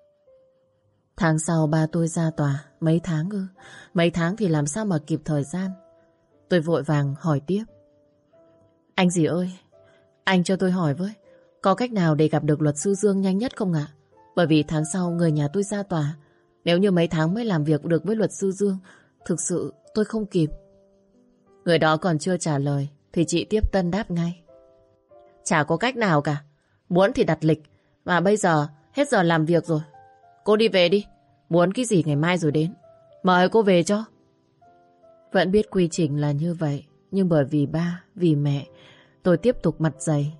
Tháng sau ba tôi ra tòa. Mấy tháng ư? Mấy tháng thì làm sao mà kịp thời gian? Tôi vội vàng hỏi tiếp. Anh gì ơi, anh cho tôi hỏi với, có cách nào để gặp được luật sư Dương nhanh nhất không ạ? Bởi vì tháng sau người nhà tôi ra tòa. Nếu như mấy tháng mới làm việc được với luật sư Dương, thực sự tôi không kịp. Người đó còn chưa trả lời thì chị tiếp tân đáp ngay. Chả có cách nào cả. Muốn thì đặt lịch, mà bây giờ hết giờ làm việc rồi. Cô đi về đi, muốn cái gì ngày mai rồi đến. Mời cô về cho. Vẫn biết quy trình là như vậy, nhưng bởi vì ba, vì mẹ, tôi tiếp tục mặt dày.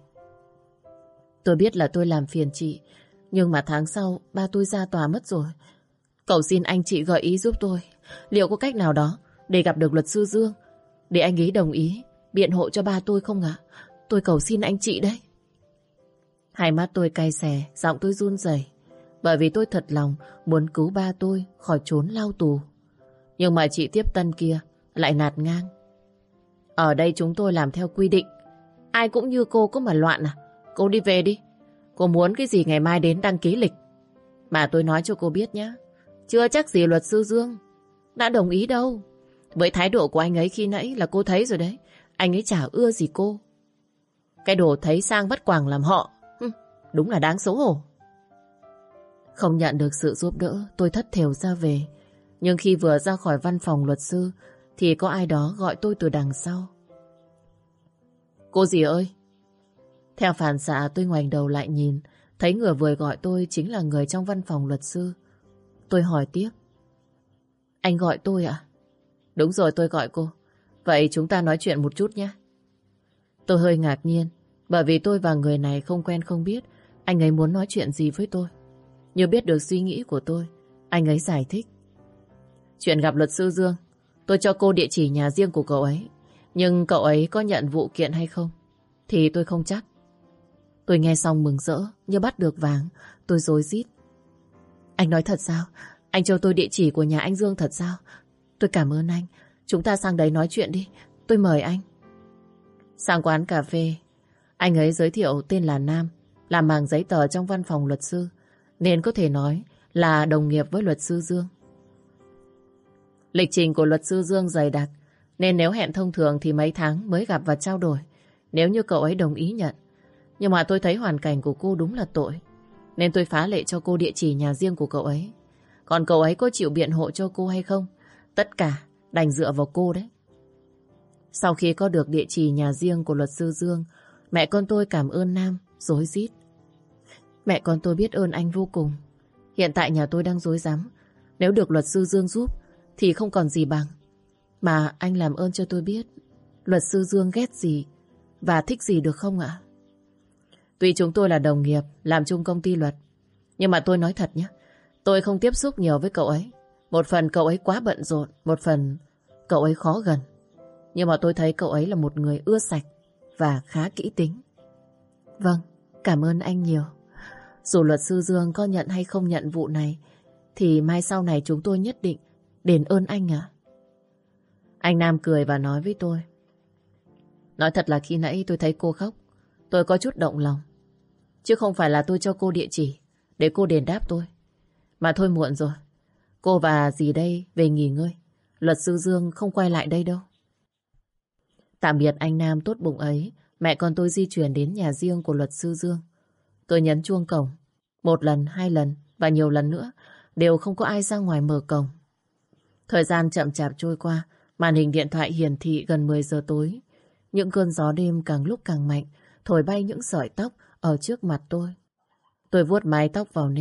Tôi biết là tôi làm phiền chị, nhưng mà tháng sau ba tôi ra tòa mất rồi. Cầu xin anh chị gợi ý giúp tôi. Liệu có cách nào đó để gặp được luật sư Dương, để anh ấy đồng ý biện hộ cho ba tôi không ạ? Tôi cầu xin anh chị đấy. Hai mắt tôi cay xè, giọng tôi run rẩy, bởi vì tôi thật lòng muốn cứu ba tôi khỏi trốn lao tù. Nhưng mà chị tiếp tân kia lại nạt ngang. Ở đây chúng tôi làm theo quy định. Ai cũng như cô có mà loạn à? Cô đi về đi. Cô muốn cái gì ngày mai đến đăng ký lịch. Mà tôi nói cho cô biết nhé, chưa chắc gì luật sư Dương đã đồng ý đâu. Với thái độ của anh ấy khi nãy là cô thấy rồi đấy. Anh ấy chả ưa gì cô. Cái đồ thấy sang bắt quàng làm họ. Hừm, đúng là đáng xấu hổ. Không nhận được sự giúp đỡ, tôi thất thểu ra về. Nhưng khi vừa ra khỏi văn phòng luật sư thì có ai đó gọi tôi từ đằng sau. Cô gì ơi? Theo phản xạ tôi ngoảnh đầu lại nhìn, thấy người vừa gọi tôi chính là người trong văn phòng luật sư. Tôi hỏi tiếp. Anh gọi tôi ạ? Đúng rồi, tôi gọi cô. Vậy chúng ta nói chuyện một chút nhé. Tôi hơi ngạc nhiên, bởi vì tôi và người này không quen không biết anh ấy muốn nói chuyện gì với tôi. Như biết được suy nghĩ của tôi, anh ấy giải thích. Chuyện gặp luật sư Dương, tôi cho cô địa chỉ nhà riêng của cậu ấy. Nhưng cậu ấy có nhận vụ kiện hay không thì tôi không chắc. Tôi nghe xong mừng rỡ như bắt được vàng. Tôi rối rít. Anh nói thật sao? Anh cho tôi địa chỉ của nhà anh Dương thật sao? Tôi cảm ơn anh. Chúng ta sang đấy nói chuyện đi. Tôi mời anh. Sang quán cà phê, anh ấy giới thiệu tên là Nam, làm mảng giấy tờ trong văn phòng luật sư, nên có thể nói là đồng nghiệp với luật sư Dương. Lịch trình của luật sư Dương dày đặc, nên nếu hẹn thông thường thì mấy tháng mới gặp và trao đổi, nếu như cậu ấy đồng ý nhận. Nhưng mà tôi thấy hoàn cảnh của cô đúng là tội, nên tôi phá lệ cho cô địa chỉ nhà riêng của cậu ấy. Còn cậu ấy có chịu biện hộ cho cô hay không, tất cả đành dựa vào cô đấy. Sau khi có được địa chỉ nhà riêng của luật sư Dương, mẹ con tôi cảm ơn Nam, rối rít. Mẹ con tôi biết ơn anh vô cùng. Hiện tại nhà tôi đang rối rắm. Nếu được luật sư Dương giúp thì không còn gì bằng. Mà anh làm ơn cho tôi biết luật sư Dương ghét gì và thích gì được không ạ? Tuy chúng tôi là đồng nghiệp, làm chung công ty luật, nhưng mà tôi nói thật nhé, tôi không tiếp xúc nhiều với cậu ấy. Một phần cậu ấy quá bận rộn, một phần cậu ấy khó gần. Nhưng mà tôi thấy cậu ấy là một người ưa sạch và khá kỹ tính. Vâng, cảm ơn anh nhiều. Dù luật sư Dương có nhận hay không nhận vụ này, thì mai sau này chúng tôi nhất định đền ơn anh ạ. Anh Nam cười và nói với tôi. Nói thật là khi nãy tôi thấy cô khóc, tôi có chút động lòng. Chứ không phải là tôi cho cô địa chỉ để cô đền đáp tôi. Mà thôi muộn rồi. Cô và dì đây về nghỉ ngơi. Luật sư Dương không quay lại đây đâu. Tạm biệt anh Nam tốt bụng ấy, mẹ con tôi di chuyển đến nhà riêng của luật sư Dương. Tôi nhấn chuông cổng. Một lần, hai lần và nhiều lần nữa đều không có ai ra ngoài mở cổng. Thời gian chậm chạp trôi qua, màn hình điện thoại hiển thị gần mười giờ tối. Những cơn gió đêm càng lúc càng mạnh, thổi bay những sợi tóc ở trước mặt tôi. Tôi vuốt mái tóc vào nếp,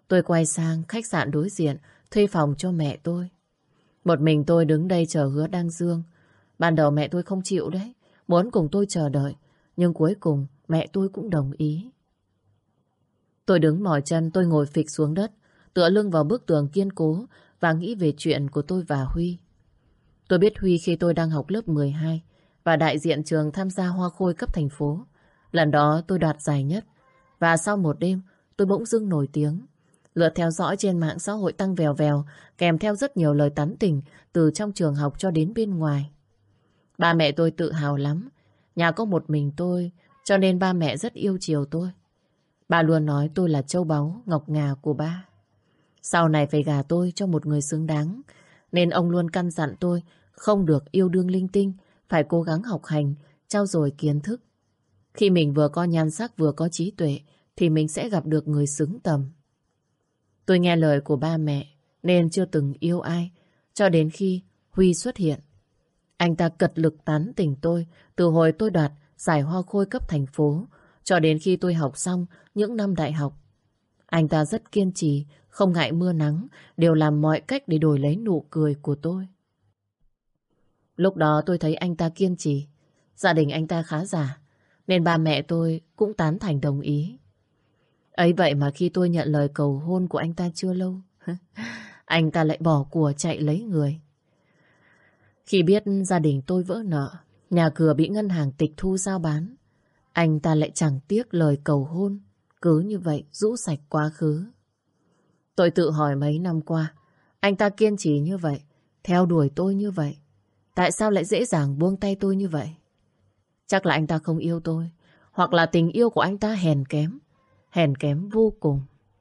Tôi quay sang khách sạn đối diện, thuê phòng cho mẹ tôi. Một mình tôi đứng đây chờ Hứa Đăng Dương. Ban đầu mẹ tôi không chịu đấy, muốn cùng tôi chờ đợi, nhưng cuối cùng mẹ tôi cũng đồng ý. Tôi đứng mỏi chân, tôi ngồi phịch xuống đất, tựa lưng vào bức tường kiên cố và nghĩ về chuyện của tôi và Huy. Tôi biết Huy khi tôi đang học lớp mười hai và đại diện trường tham gia hoa khôi cấp thành phố. Lần đó tôi đoạt giải nhất và sau một đêm tôi bỗng dưng nổi tiếng. Lượt theo dõi trên mạng xã hội tăng vèo vèo, kèm theo rất nhiều lời tán tỉnh từ trong trường học cho đến bên ngoài. Ba mẹ tôi tự hào lắm. Nhà có một mình tôi, cho nên ba mẹ rất yêu chiều tôi. Ba luôn nói tôi là châu báu, ngọc ngà của ba. Sau này phải gả tôi cho một người xứng đáng, nên ông luôn căn dặn tôi không được yêu đương linh tinh, phải cố gắng học hành, trau dồi kiến thức. Khi mình vừa có nhan sắc vừa có trí tuệ, thì mình sẽ gặp được người xứng tầm. Tôi nghe lời của ba mẹ, nên chưa từng yêu ai, cho đến khi Huy xuất hiện. Anh ta cật lực tán tỉnh tôi từ hồi tôi đoạt giải hoa khôi cấp thành phố cho đến khi tôi học xong những năm đại học. Anh ta rất kiên trì, không ngại mưa nắng, đều làm mọi cách để đổi lấy nụ cười của tôi. Lúc đó tôi thấy anh ta kiên trì, gia đình anh ta khá giả, nên ba mẹ tôi cũng tán thành đồng ý. Ấy vậy mà khi tôi nhận lời cầu hôn của anh ta chưa lâu, anh ta lại bỏ của chạy lấy người. Khi biết gia đình tôi vỡ nợ, nhà cửa bị ngân hàng tịch thu giao bán, anh ta lại chẳng tiếc lời cầu hôn, cứ như vậy rũ sạch quá khứ. Tôi tự hỏi mấy năm qua, anh ta kiên trì như vậy, theo đuổi tôi như vậy, tại sao lại dễ dàng buông tay tôi như vậy? Chắc là anh ta không yêu tôi, hoặc là tình yêu của anh ta hèn kém, hèn kém vô cùng.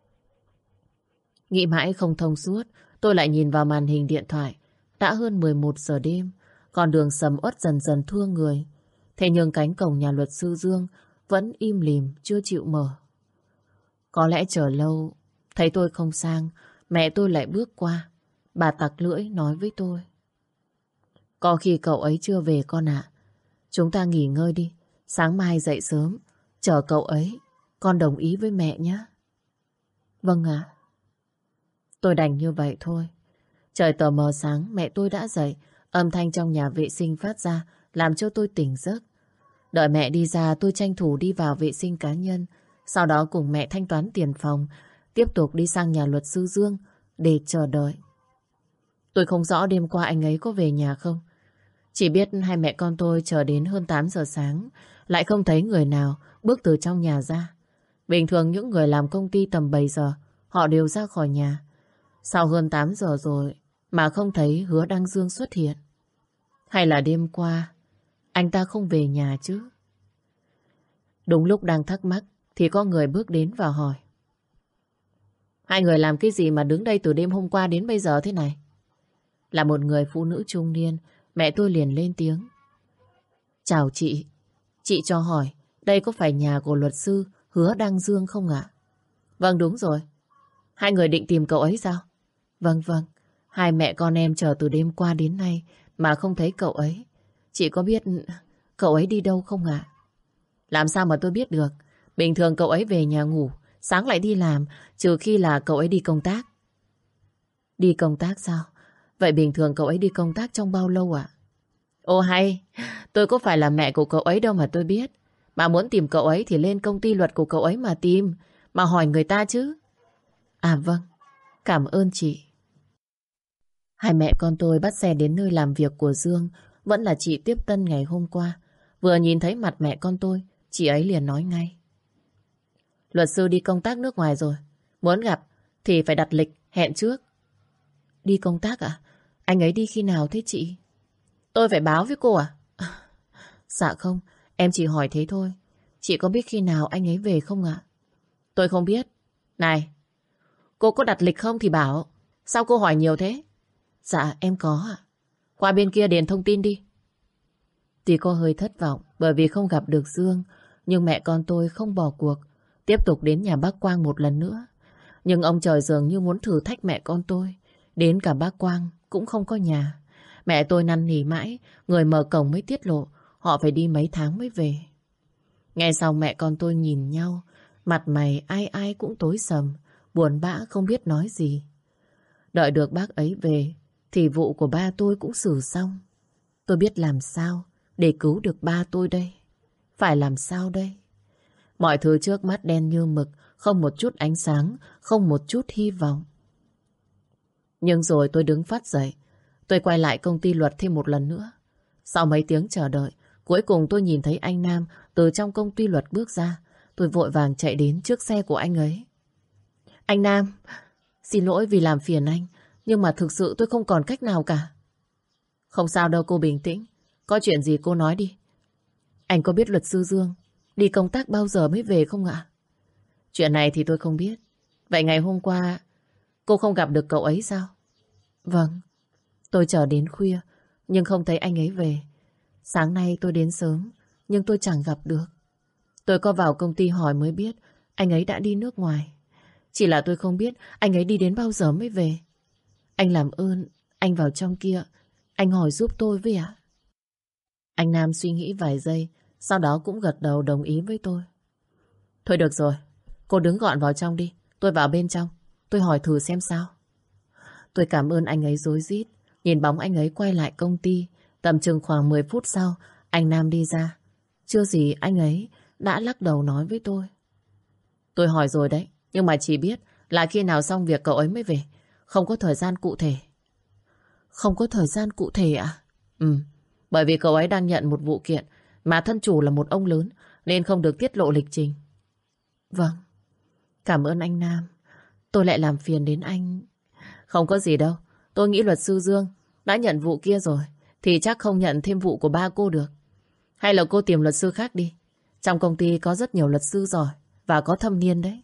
Nghĩ mãi không thông suốt, tôi lại nhìn vào màn hình điện thoại. Đã hơn mười một giờ đêm, con đường sầm uất dần dần thưa người. Thế nhưng cánh cổng nhà luật sư Dương vẫn im lìm chưa chịu mở. Có lẽ chờ lâu, thấy tôi không sang, mẹ tôi lại bước qua. Bà tặc lưỡi nói với tôi: có khi cậu ấy chưa về con ạ. Chúng ta nghỉ ngơi đi, sáng mai dậy sớm, chờ cậu ấy, con đồng ý với mẹ nhé. Vâng ạ. Tôi đành như vậy thôi. Trời tờ mờ sáng, mẹ tôi đã dậy, âm thanh trong nhà vệ sinh phát ra, làm cho tôi tỉnh giấc. Đợi mẹ đi ra, tôi tranh thủ đi vào vệ sinh cá nhân, sau đó cùng mẹ thanh toán tiền phòng, tiếp tục đi sang nhà luật sư Dương để chờ đợi. Tôi không rõ đêm qua anh ấy có về nhà không. Chỉ biết hai mẹ con tôi chờ đến hơn tám giờ sáng, lại không thấy người nào bước từ trong nhà ra. Bình thường những người làm công ty tầm bảy giờ, họ đều ra khỏi nhà. Sau hơn tám giờ rồi mà không thấy Hứa Đăng Dương xuất hiện. Hay là đêm qua anh ta không về nhà chứ? Đúng lúc đang thắc mắc thì có người bước đến và hỏi: hai người làm cái gì mà đứng đây từ đêm hôm qua đến bây giờ thế này? Là một người phụ nữ trung niên, mẹ tôi liền lên tiếng: chào chị, chị cho hỏi đây có phải nhà của luật sư Hứa Đăng Dương không ạ? Vâng, đúng rồi. Hai người định tìm cậu ấy sao? Vâng vâng, hai mẹ con em chờ từ đêm qua đến nay mà không thấy cậu ấy. Chị có biết cậu ấy đi đâu không ạ? Làm sao mà tôi biết được? Bình thường cậu ấy về nhà ngủ, sáng lại đi làm, trừ khi là cậu ấy đi công tác. Đi công tác sao? Vậy bình thường cậu ấy đi công tác trong bao lâu ạ? Ô hay, tôi có phải là mẹ của cậu ấy đâu mà tôi biết. Mà muốn tìm cậu ấy thì lên công ty luật của cậu ấy mà tìm, mà hỏi người ta chứ. À vâng, cảm ơn chị. Hai mẹ con tôi bắt xe đến nơi làm việc của Dương, vẫn là chị tiếp tân ngày hôm qua. Vừa nhìn thấy mặt mẹ con tôi, chị ấy liền nói ngay: luật sư đi công tác nước ngoài rồi, muốn gặp thì phải đặt lịch hẹn trước. Đi công tác à? Anh ấy đi khi nào thế chị? Tôi phải báo với cô à? Dạ không, em chỉ hỏi thế thôi. Chị có biết khi nào anh ấy về không ạ? Tôi không biết. Này, cô có đặt lịch không thì bảo. Sao cô hỏi nhiều thế? Dạ em có ạ. Qua bên kia điền thông tin đi. Tuy cô hơi thất vọng bởi vì không gặp được Dương, nhưng mẹ con tôi không bỏ cuộc, tiếp tục đến nhà bác Quang một lần nữa. Nhưng ông trời dường như muốn thử thách mẹ con tôi. Đến cả bác Quang cũng không có nhà. Mẹ tôi năn nỉ mãi, người mở cổng mới tiết lộ họ phải đi mấy tháng mới về. Nghe xong mẹ con tôi nhìn nhau, mặt mày ai ai cũng tối sầm. buồn bã không biết nói gì. Đợi được bác ấy về thì vụ của ba tôi cũng xử xong. Tôi biết làm sao để cứu được ba tôi đây. Phải làm sao đây? Mọi thứ trước mắt đen như mực, không một chút ánh sáng, không một chút hy vọng. Nhưng rồi tôi đứng phát dậy. Tôi quay lại công ty luật thêm một lần nữa. Sau mấy tiếng chờ đợi, cuối cùng tôi nhìn thấy anh Nam từ trong công ty luật bước ra. Tôi vội vàng chạy đến trước xe của anh ấy. Anh Nam, xin lỗi vì làm phiền anh, nhưng mà thực sự tôi không còn cách nào cả. Không sao đâu, cô bình tĩnh. Có chuyện gì cô nói đi. Anh có biết luật sư Dương đi công tác bao giờ mới về không ạ? Chuyện này thì tôi không biết. Vậy ngày hôm qua cô không gặp được cậu ấy sao? Vâng, tôi chờ đến khuya nhưng không thấy anh ấy về. Sáng nay tôi đến sớm nhưng tôi chẳng gặp được. Tôi có vào công ty hỏi mới biết anh ấy đã đi nước ngoài. Chỉ là tôi không biết anh ấy đi đến bao giờ mới về. Anh làm ơn, anh vào trong kia, anh hỏi giúp tôi với ạ. Anh Nam suy nghĩ vài giây, sau đó cũng gật đầu đồng ý với tôi. Thôi được rồi, cô đứng gọn vào trong đi, tôi vào bên trong, tôi hỏi thử xem sao. Tôi cảm ơn anh ấy rối rít, nhìn bóng anh ấy quay lại công ty. Tầm chừng khoảng mười phút sau, anh Nam đi ra. Chưa gì anh ấy đã lắc đầu nói với tôi. Tôi hỏi rồi đấy, nhưng mà chỉ biết là khi nào xong việc cậu ấy mới về, không có thời gian cụ thể. Không có thời gian cụ thể ạ? Ừ, bởi vì cậu ấy đang nhận một vụ kiện mà thân chủ là một ông lớn nên không được tiết lộ lịch trình. Vâng, cảm ơn anh Nam. Tôi lại làm phiền đến anh. Không có gì đâu, tôi nghĩ luật sư Dương đã nhận vụ kia rồi thì chắc không nhận thêm vụ của ba cô được. Hay là cô tìm luật sư khác đi. Trong công ty có rất nhiều luật sư giỏi và có thâm niên đấy.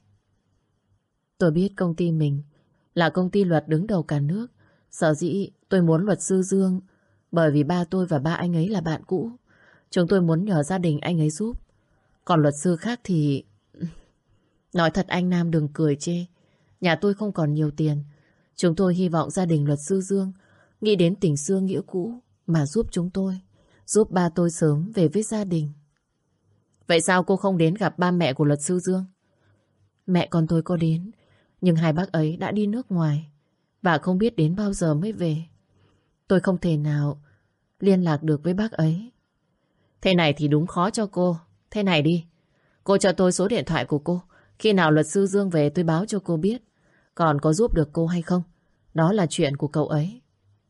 Tôi biết công ty mình là công ty luật đứng đầu cả nước. Sở dĩ tôi muốn luật sư Dương bởi vì ba tôi và ba anh ấy là bạn cũ. Chúng tôi muốn nhờ gia đình anh ấy giúp. Còn luật sư khác thì... Nói thật anh Nam đừng cười chê. Nhà tôi không còn nhiều tiền. Chúng tôi hy vọng gia đình luật sư Dương nghĩ đến tình xưa nghĩa cũ mà giúp chúng tôi. Giúp ba tôi sớm về với gia đình. Vậy sao cô không đến gặp ba mẹ của luật sư Dương? Mẹ con tôi có đến, nhưng hai bác ấy đã đi nước ngoài và không biết đến bao giờ mới về. Tôi không thể nào liên lạc được với bác ấy. Thế này thì đúng khó cho cô. Thế này đi, cô cho tôi số điện thoại của cô. Khi nào luật sư Dương về tôi báo cho cô biết. Còn có giúp được cô hay không, đó là chuyện của cậu ấy.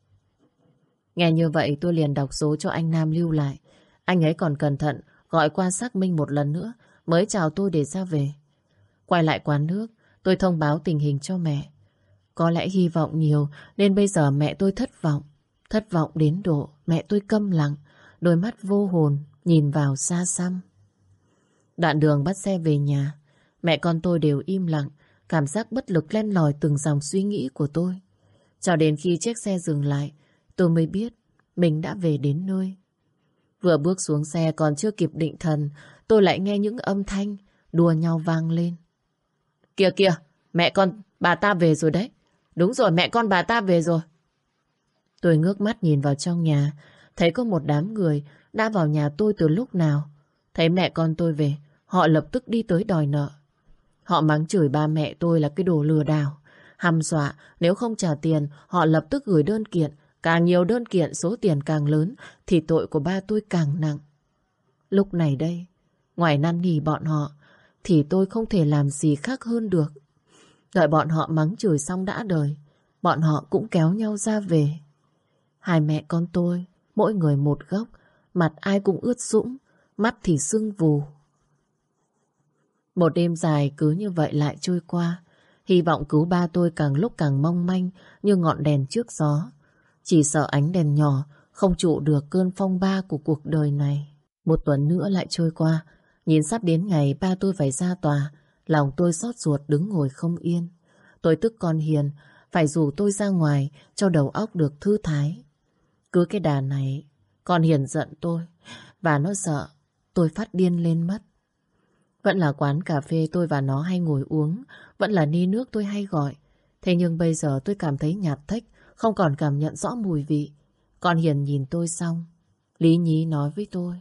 Nghe như vậy tôi liền đọc số cho anh Nam lưu lại. Anh ấy còn cẩn thận gọi qua xác minh một lần nữa mới chào tôi để ra về. Quay lại quán nước, tôi thông báo tình hình cho mẹ. Có lẽ hy vọng nhiều nên bây giờ mẹ tôi thất vọng. Thất vọng đến độ mẹ tôi câm lặng, đôi mắt vô hồn nhìn vào xa xăm. Đoạn đường bắt xe về nhà, mẹ con tôi đều im lặng, cảm giác bất lực len lỏi từng dòng suy nghĩ của tôi. Cho đến khi chiếc xe dừng lại, tôi mới biết mình đã về đến nơi. Vừa bước xuống xe còn chưa kịp định thần, tôi lại nghe những âm thanh đùa nhau vang lên. Kìa kìa, mẹ con bà ta về rồi đấy. Đúng rồi, mẹ con bà ta về rồi. Tôi ngước mắt nhìn vào trong nhà, thấy có một đám người đã vào nhà tôi từ lúc nào. Thấy mẹ con tôi về, họ lập tức đi tới đòi nợ. Họ mắng chửi ba mẹ tôi là cái đồ lừa đảo, hăm dọa nếu không trả tiền họ lập tức gửi đơn kiện. Càng nhiều đơn kiện số tiền càng lớn thì tội của ba tôi càng nặng. Lúc này đây, ngoài năn nỉ bọn họ thì tôi không thể làm gì khác hơn được. Đợi bọn họ mắng chửi xong đã đời, bọn họ cũng kéo nhau ra về. Hai mẹ con tôi, mỗi người một góc, mặt ai cũng ướt sũng, mắt thì sưng vù. Một đêm dài cứ như vậy lại trôi qua. Hy vọng cứu ba tôi càng lúc càng mong manh như ngọn đèn trước gió. Chỉ sợ ánh đèn nhỏ không trụ được cơn phong ba của cuộc đời này. Một tuần nữa lại trôi qua. Nhìn sắp đến ngày ba tôi phải ra tòa, lòng tôi xót ruột đứng ngồi không yên. Tôi tức con Hiền phải rủ tôi ra ngoài cho đầu óc được thư thái. Cứ cái đà này, con Hiền giận tôi và nó sợ tôi phát điên lên mất. Vẫn là quán cà phê tôi và nó hay ngồi uống, vẫn là ni nước tôi hay gọi. Thế nhưng bây giờ tôi cảm thấy nhạt thách, không còn cảm nhận rõ mùi vị. Con Hiền nhìn tôi xong, lý nhí nói với tôi.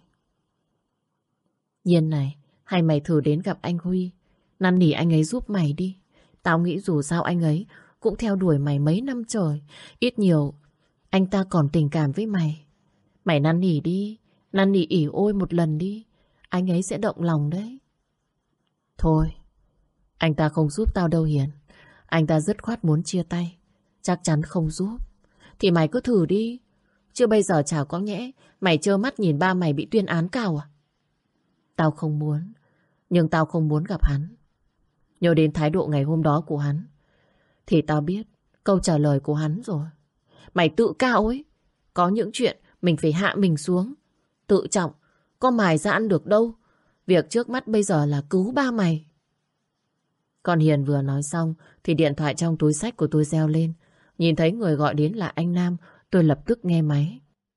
Nhiên này, hay mày thử đến gặp anh Huy, năn nỉ anh ấy giúp mày đi. Tao nghĩ dù sao anh ấy cũng theo đuổi mày mấy năm trời. Ít nhiều, anh ta còn tình cảm với mày. Mày năn nỉ đi, năn nỉ ỉ ôi một lần đi. Anh ấy sẽ động lòng đấy. Thôi, anh ta không giúp tao đâu Hiền. Anh ta dứt khoát muốn chia tay. Chắc chắn không giúp. Thì mày cứ thử đi. Chứ bây giờ chả có nhẽ mày trơ mắt nhìn ba mày bị tuyên án cao à? Tao không muốn. Nhưng tao không muốn gặp hắn. Nhớ đến thái độ ngày hôm đó của hắn thì tao biết câu trả lời của hắn rồi. Mày tự cao ấy. Có những chuyện mình phải hạ mình xuống. Tự trọng. Có mài ra ăn được đâu. Việc trước mắt bây giờ là cứu ba mày. Con Hiền vừa nói xong thì điện thoại trong túi xách của tôi reo lên. Nhìn thấy người gọi đến là anh Nam, tôi lập tức nghe máy.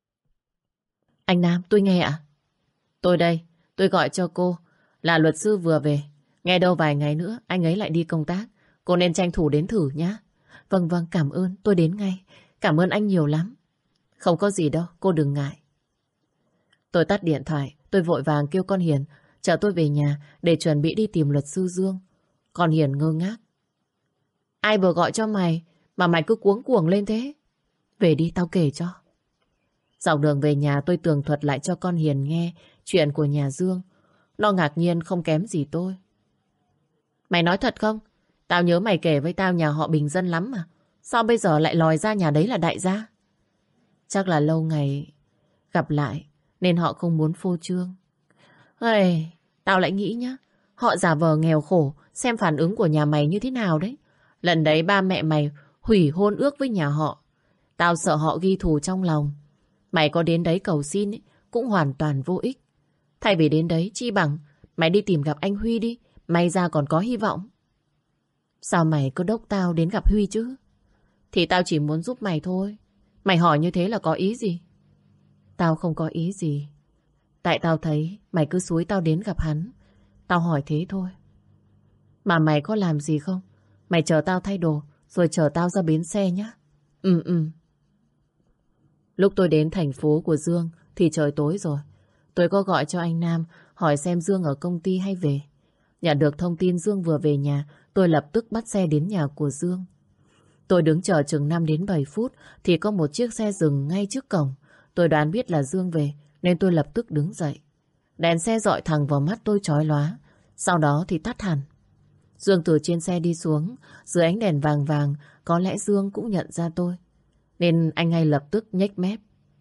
Anh Nam, tôi nghe ạ. Tôi đây, tôi gọi cho cô. Là luật sư vừa về. Nghe đâu vài ngày nữa anh ấy lại đi công tác. Cô nên tranh thủ đến thử nhé. Vâng vâng, cảm ơn, tôi đến ngay. Cảm ơn anh nhiều lắm. Không có gì đâu, cô đừng ngại. Tôi tắt điện thoại, tôi vội vàng kêu con Hiền chở tôi về nhà để chuẩn bị đi tìm luật sư Dương. Con Hiền ngơ ngác. Ai vừa gọi cho mày mà mày cứ cuống cuồng lên thế? Về đi, tao kể cho. Dọc đường về nhà tôi tường thuật lại cho con Hiền nghe chuyện của nhà Dương. Nó ngạc nhiên không kém gì tôi. Mày nói thật không? Tao nhớ mày kể với tao nhà họ bình dân lắm mà. Sao bây giờ lại lòi ra nhà đấy là đại gia? Chắc là lâu ngày gặp lại nên họ không muốn phô trương. Ê, tao lại nghĩ nhá, họ giả vờ nghèo khổ xem phản ứng của nhà mày như thế nào đấy. Lần đấy ba mẹ mày hủy hôn ước với nhà họ. Tao sợ họ ghi thù trong lòng. Mày có đến đấy cầu xin ấy, cũng hoàn toàn vô ích. Thay vì đến đấy chi bằng mày đi tìm gặp anh Huy đi. May ra còn có hy vọng. Sao mày cứ đốc tao đến gặp Huy chứ? Thì tao chỉ muốn giúp mày thôi. Mày hỏi như thế là có ý gì? Tao không có ý gì. Tại tao thấy mày cứ xúi tao đến gặp hắn. Tao hỏi thế thôi. Mà mày có làm gì không? Mày chờ tao thay đồ rồi chờ tao ra bến xe nhé. Ừ ừ. Lúc tôi đến thành phố của Dương thì trời tối rồi. Tôi có gọi cho anh Nam hỏi xem Dương ở công ty hay về. Nhận được thông tin Dương vừa về nhà, tôi lập tức bắt xe đến nhà của Dương. Tôi đứng chờ chừng năm đến bảy phút thì có một chiếc xe dừng ngay trước cổng. Tôi đoán biết là Dương về nên tôi lập tức đứng dậy. Đèn xe dọi thẳng vào mắt tôi chói lóa. Sau đó thì tắt hẳn. Dương từ trên xe đi xuống. Dưới ánh đèn vàng vàng, có lẽ Dương cũng nhận ra tôi. Nên anh ngay lập tức nhếch mép.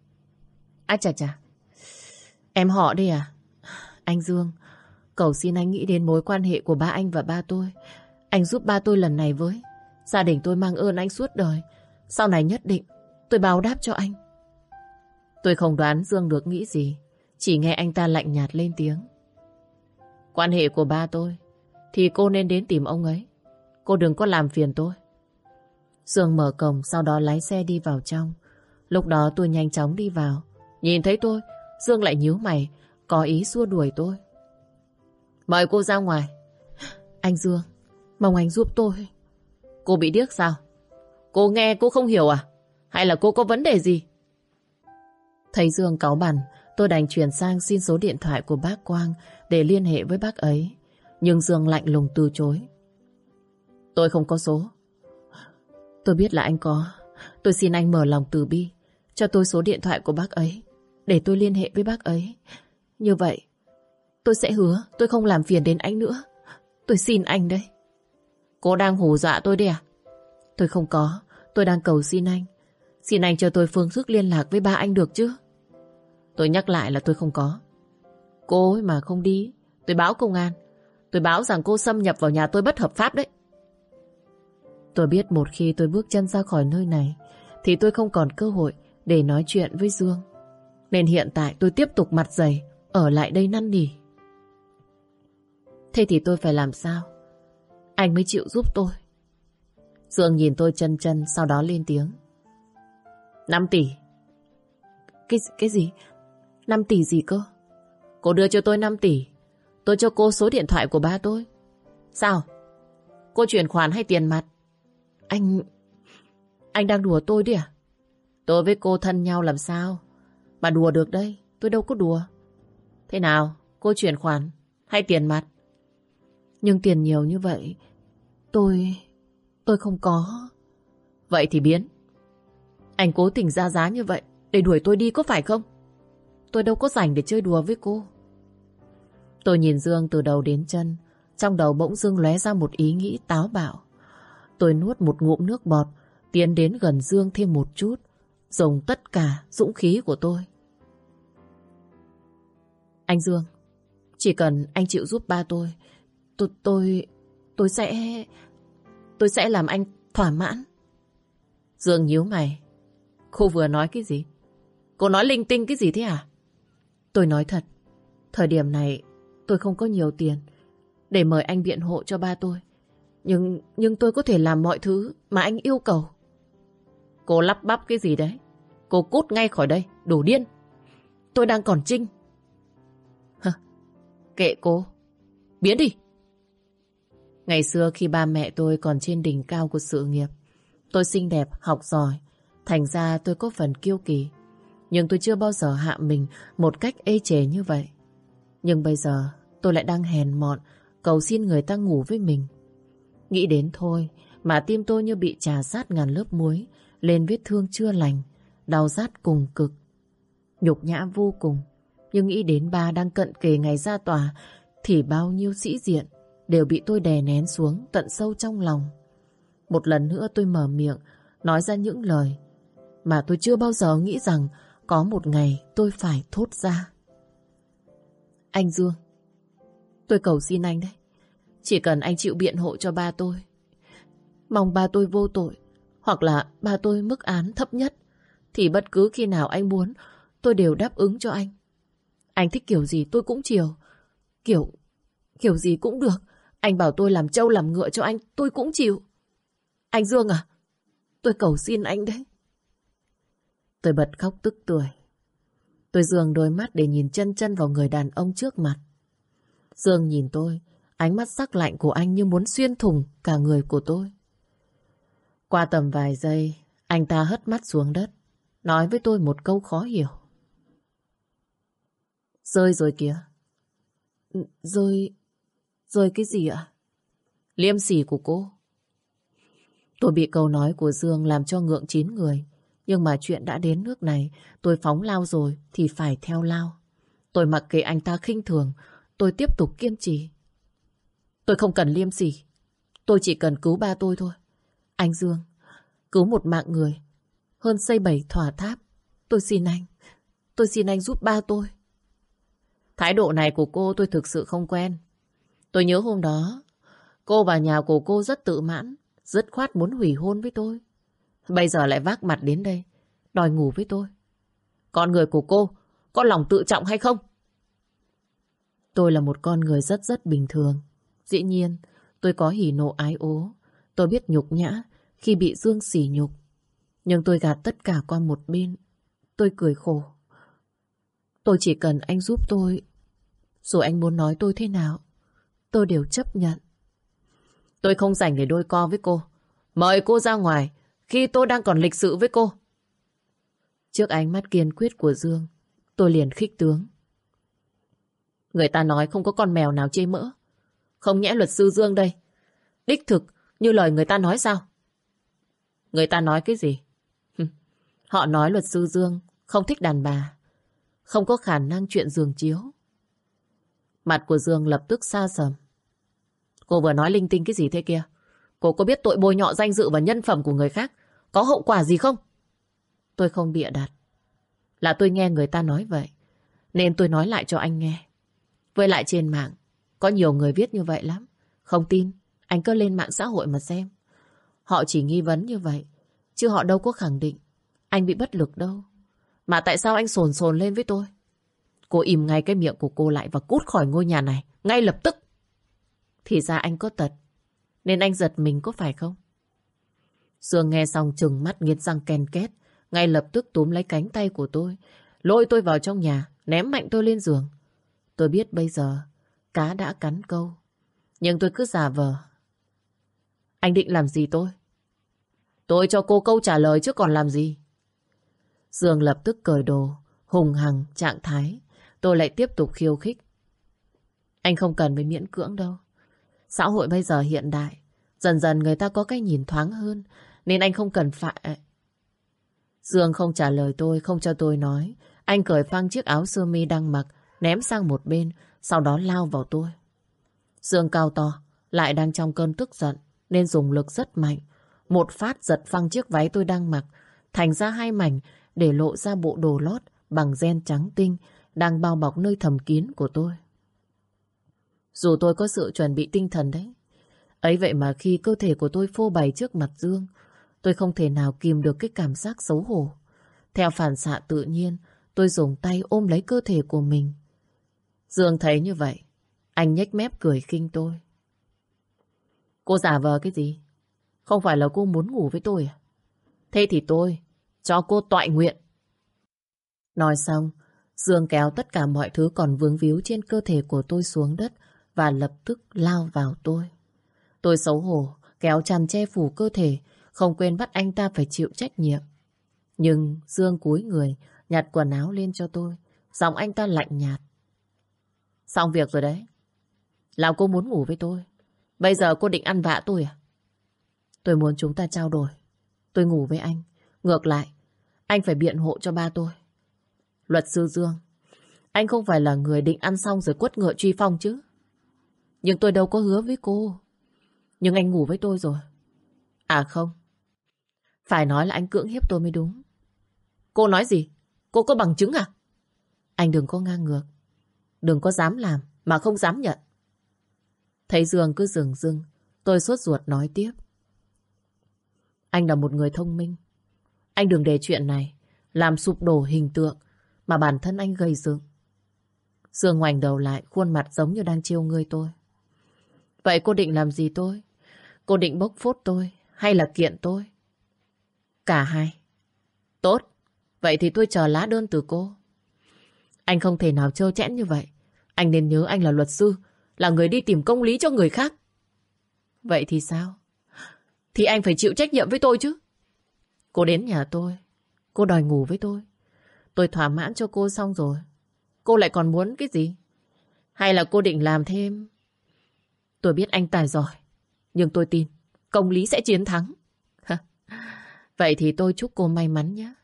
À chà chà, em họ đây à? Anh Dương, cầu xin anh nghĩ đến mối quan hệ của ba anh và ba tôi. Anh giúp ba tôi lần này với. Gia đình tôi mang ơn anh suốt đời. Sau này nhất định tôi báo đáp cho anh. Tôi không đoán Dương được nghĩ gì. Chỉ nghe anh ta lạnh nhạt lên tiếng. Quan hệ của ba tôi thì cô nên đến tìm ông ấy. Cô đừng có làm phiền tôi. Dương mở cổng, sau đó lái xe đi vào trong. Lúc đó tôi nhanh chóng đi vào. Nhìn thấy tôi, Dương lại nhíu mày, có ý xua đuổi tôi. Mời cô ra ngoài. Anh Dương, mong anh giúp tôi. Cô bị điếc sao? Cô nghe cô không hiểu à? Hay là cô có vấn đề gì? Thấy Dương cáu bẳn, tôi đành chuyển sang xin số điện thoại của bác Quang để liên hệ với bác ấy. Nhưng Dương lạnh lùng từ chối. Tôi không có số. Tôi biết là anh có. Tôi xin anh mở lòng từ bi, cho tôi số điện thoại của bác ấy để tôi liên hệ với bác ấy. Như vậy tôi sẽ hứa tôi không làm phiền đến anh nữa. Tôi xin anh đấy. Cô đang hù dọa tôi đấy à? Tôi không có. Tôi đang cầu xin anh. Xin anh cho tôi phương thức liên lạc với ba anh được chứ? Tôi nhắc lại là tôi không có. Cô ấy mà không đi, tôi báo công an. Tôi báo rằng cô xâm nhập vào nhà tôi bất hợp pháp đấy. Tôi biết một khi tôi bước chân ra khỏi nơi này thì tôi không còn cơ hội để nói chuyện với Dương. Nên hiện tại tôi tiếp tục mặt dày ở lại đây năn nỉ. Thế thì tôi phải làm sao anh mới chịu giúp tôi? Dương nhìn tôi chân chân, sau đó lên tiếng. năm tỷ. Cái, cái gì? năm tỷ gì cơ? Cô đưa cho tôi năm tỷ, tôi cho cô số điện thoại của ba tôi. Sao? Cô chuyển khoản hay tiền mặt? Anh... Anh đang đùa tôi đi à? Tôi với cô thân nhau làm sao mà đùa được đây? Tôi đâu có đùa. Thế nào? Cô chuyển khoản hay tiền mặt? Nhưng tiền nhiều như vậy tôi... tôi không có. Vậy thì biến. Anh cố tình ra giá như vậy để đuổi tôi đi có phải không? Tôi đâu có rảnh để chơi đùa với cô. Tôi nhìn Dương từ đầu đến chân. Trong đầu bỗng dưng lóe ra một ý nghĩ táo bạo. Tôi nuốt một ngụm nước bọt, tiến đến gần Dương thêm một chút, dùng tất cả dũng khí của tôi. Anh Dương, chỉ cần anh chịu giúp ba tôi, tôi, tôi, tôi sẽ, tôi sẽ làm anh thỏa mãn. Dương nhíu mày. Cô vừa nói cái gì? Cô nói linh tinh cái gì thế à? Tôi nói thật, thời điểm này tôi không có nhiều tiền để mời anh biện hộ cho ba tôi. Nhưng, nhưng tôi có thể làm mọi thứ mà anh yêu cầu. Cô lắp bắp cái gì đấy? Cô cút ngay khỏi đây, đủ điên. Tôi đang còn Trinh. Hả? Kệ cô. Biến đi. Ngày xưa khi ba mẹ tôi còn trên đỉnh cao của sự nghiệp, tôi xinh đẹp, học giỏi, thành ra tôi có phần kiêu kỳ. Nhưng tôi chưa bao giờ hạ mình một cách ê chề như vậy. Nhưng bây giờ tôi lại đang hèn mọn, cầu xin người ta ngủ với mình. Nghĩ đến thôi mà tim tôi như bị trà sát ngàn lớp muối lên vết thương chưa lành, đau rát cùng cực, nhục nhã vô cùng. Nhưng nghĩ đến ba đang cận kề ngày ra tòa thì bao nhiêu sĩ diện đều bị tôi đè nén xuống tận sâu trong lòng. Một lần nữa tôi mở miệng nói ra những lời mà tôi chưa bao giờ nghĩ rằng có một ngày tôi phải thốt ra. Anh Dương, tôi cầu xin anh đấy. Chỉ cần anh chịu biện hộ cho ba tôi. Mong ba tôi vô tội, hoặc là ba tôi mức án thấp nhất, thì bất cứ khi nào anh muốn tôi đều đáp ứng cho anh. Anh thích kiểu gì tôi cũng chiều. Kiểu, kiểu gì cũng được. Anh bảo tôi làm trâu làm ngựa cho anh, tôi cũng chịu. Anh Dương à, tôi cầu xin anh đấy. Tôi bật khóc tức tưởi. Tôi dường đôi mắt để nhìn chân chân vào người đàn ông trước mặt. Dương nhìn tôi, ánh mắt sắc lạnh của anh như muốn xuyên thủng cả người của tôi. Qua tầm vài giây, anh ta hất mắt xuống đất, nói với tôi một câu khó hiểu. Rơi rồi kìa. Rơi... Rơi cái gì ạ? Liêm sỉ của cô. Tôi bị câu nói của Dương làm cho ngượng chín người. Nhưng mà chuyện đã đến nước này, tôi phóng lao rồi thì phải theo lao. Tôi mặc kệ anh ta khinh thường, tôi tiếp tục kiên trì. Tôi không cần liêm sỉ, tôi chỉ cần cứu ba tôi thôi. Anh Dương, cứu một mạng người hơn xây bảy tòa tháp. Tôi xin anh, tôi xin anh giúp ba tôi. Thái độ này của cô tôi thực sự không quen. Tôi nhớ hôm đó cô vào nhà của cô rất tự mãn, dứt khoát muốn hủy hôn với tôi. Bây giờ lại vác mặt đến đây đòi ngủ với tôi. Con người của cô có lòng tự trọng hay không? Tôi là một con người rất rất bình thường. Dĩ nhiên tôi có hỉ nộ ái ố. Tôi biết nhục nhã khi bị Dương sỉ nhục. Nhưng tôi gạt tất cả qua một bên. Tôi cười khổ. Tôi chỉ cần anh giúp tôi, rồi anh muốn nói tôi thế nào, tôi đều chấp nhận. Tôi không rảnh để đôi co với cô. Mời cô ra ngoài khi tôi đang còn lịch sự với cô. Trước ánh mắt kiên quyết của Dương, tôi liền khích tướng. Người ta nói không có con mèo nào chê mỡ. Không nhẽ luật sư Dương đây đích thực như lời người ta nói sao? Người ta nói cái gì? Họ nói luật sư Dương không thích đàn bà, không có khả năng chuyện giường chiếu. Mặt của Dương lập tức xa sầm. Cô vừa nói linh tinh cái gì thế kia? Cô có biết tội bôi nhọ danh dự và nhân phẩm của người khác có hậu quả gì không? Tôi không bịa đặt, là tôi nghe người ta nói vậy, nên tôi nói lại cho anh nghe. Với lại trên mạng có nhiều người viết như vậy lắm. Không tin, anh cứ lên mạng xã hội mà xem. Họ chỉ nghi vấn như vậy, chứ họ đâu có khẳng định anh bị bất lực đâu. Mà tại sao anh sồn sồn lên với tôi? Cô im ngay cái miệng của cô lại và cút khỏi ngôi nhà này ngay lập tức. Thì ra anh có tật, nên anh giật mình có phải không? Dương nghe xong trừng mắt nghiến răng ken két, ngay lập tức túm lấy cánh tay của tôi, lôi tôi vào trong nhà, ném mạnh tôi lên giường. Tôi biết bây giờ cá đã cắn câu, nhưng tôi cứ giả vờ. Anh định làm gì tôi? Tôi cho cô câu trả lời chứ còn làm gì. Dương lập tức cởi đồ, hùng hằng trạng thái. Tôi lại tiếp tục khiêu khích. Anh không cần phải miễn cưỡng đâu. Xã hội bây giờ hiện đại, Dần dần người ta có cái nhìn thoáng hơn, nên anh không cần phải... Dương không trả lời tôi, không cho tôi nói. Anh cởi phăng chiếc áo sơ mi đang mặc, ném sang một bên, sau đó lao vào tôi. Dương cao to, lại đang trong cơn tức giận, nên dùng lực rất mạnh. Một phát giật phăng chiếc váy tôi đang mặc, thành ra hai mảnh để lộ ra bộ đồ lót bằng ren trắng tinh đang bao bọc nơi thầm kín của tôi. Dù tôi có sự chuẩn bị tinh thần đấy, ấy vậy mà khi cơ thể của tôi phô bày trước mặt Dương, tôi không thể nào kìm được cái cảm giác xấu hổ. Theo phản xạ tự nhiên, tôi dùng tay ôm lấy cơ thể của mình. Dương thấy như vậy, anh nhếch mép cười khinh tôi. Cô giả vờ cái gì? Không phải là cô muốn ngủ với tôi à? Thế thì tôi cho cô toại nguyện. Nói xong, Dương kéo tất cả mọi thứ còn vướng víu trên cơ thể của tôi xuống đất và lập tức lao vào tôi. Tôi xấu hổ, kéo chăn che phủ cơ thể, không quên bắt anh ta phải chịu trách nhiệm. Nhưng Dương cúi người, nhặt quần áo lên cho tôi, giọng anh ta lạnh nhạt. Xong việc rồi đấy. Là cô muốn ngủ với tôi. Bây giờ cô định ăn vạ tôi à? Tôi muốn chúng ta trao đổi. Tôi ngủ với anh. Ngược lại, anh phải biện hộ cho ba tôi. Luật sư Dương, anh không phải là người định ăn xong rồi quất ngựa truy phong chứ? Nhưng tôi đâu có hứa với cô. Nhưng anh ngủ với tôi rồi. À không, phải nói là anh cưỡng hiếp tôi mới đúng. Cô nói gì? Cô có bằng chứng à? Anh đừng có ngang ngược. Đừng có dám làm mà không dám nhận. Thấy Dương cứ dừng dưng, tôi sốt ruột nói tiếp. Anh là một người thông minh. Anh đừng để chuyện này làm sụp đổ hình tượng mà bản thân anh gây dựng. Dương ngoảnh đầu lại, khuôn mặt giống như đang trêu ngươi tôi. Vậy cô định làm gì tôi? Cô định bốc phốt tôi hay là kiện tôi? Cả hai. Tốt, vậy thì tôi chờ lá đơn từ cô. Anh không thể nào trơ trẽn như vậy. Anh nên nhớ anh là luật sư, là người đi tìm công lý cho người khác. Vậy thì sao? Thì anh phải chịu trách nhiệm với tôi chứ. Cô đến nhà tôi, cô đòi ngủ với tôi. Tôi thỏa mãn cho cô xong rồi. Cô lại còn muốn cái gì? Hay là cô định làm thêm? Tôi biết anh tài giỏi, nhưng tôi tin công lý sẽ chiến thắng. Vậy thì tôi chúc cô may mắn nhé.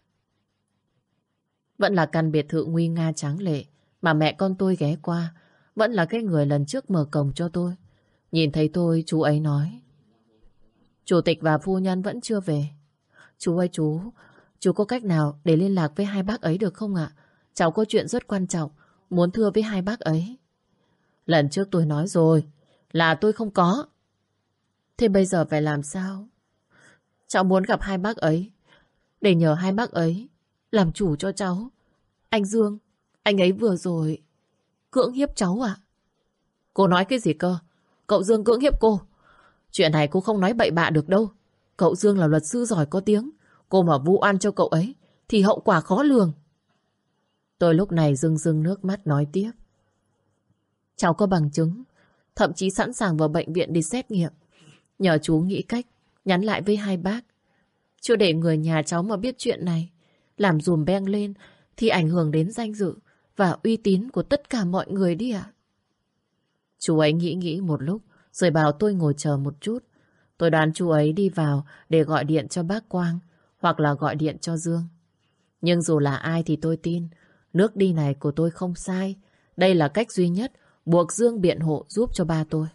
Vẫn là căn biệt thự nguy nga tráng lệ mà mẹ con tôi ghé qua. Vẫn là cái người lần trước mở cổng cho tôi. Nhìn thấy tôi, chú ấy nói. Chủ tịch và phu nhân vẫn chưa về. Chú ơi chú, chú có cách nào để liên lạc với hai bác ấy được không ạ? Cháu có chuyện rất quan trọng, muốn thưa với hai bác ấy. Lần trước tôi nói rồi, là tôi không có. Thế bây giờ phải làm sao? Cháu muốn gặp hai bác ấy, để nhờ hai bác ấy làm chủ cho cháu. Anh Dương, anh ấy vừa rồi cưỡng hiếp cháu ạ. Cô nói cái gì cơ? Cậu Dương cưỡng hiếp cô? Chuyện này cô không nói bậy bạ được đâu. Cậu Dương là luật sư giỏi có tiếng. Cô mà vu oan cho cậu ấy thì hậu quả khó lường. Tôi lúc này rưng rưng nước mắt nói tiếp. Cháu có bằng chứng, thậm chí sẵn sàng vào bệnh viện đi xét nghiệm. Nhờ chú nghĩ cách nhắn lại với hai bác. Chưa để người nhà cháu mà biết chuyện này, làm dùm beng lên thì ảnh hưởng đến danh dự và uy tín của tất cả mọi người đi ạ. Chú ấy nghĩ nghĩ một lúc rồi bảo tôi ngồi chờ một chút. Tôi đoán chú ấy đi vào để gọi điện cho bác Quang hoặc là gọi điện cho Dương. Nhưng dù là ai thì tôi tin nước đi này của tôi không sai. Đây là cách duy nhất buộc Dương biện hộ giúp cho ba tôi.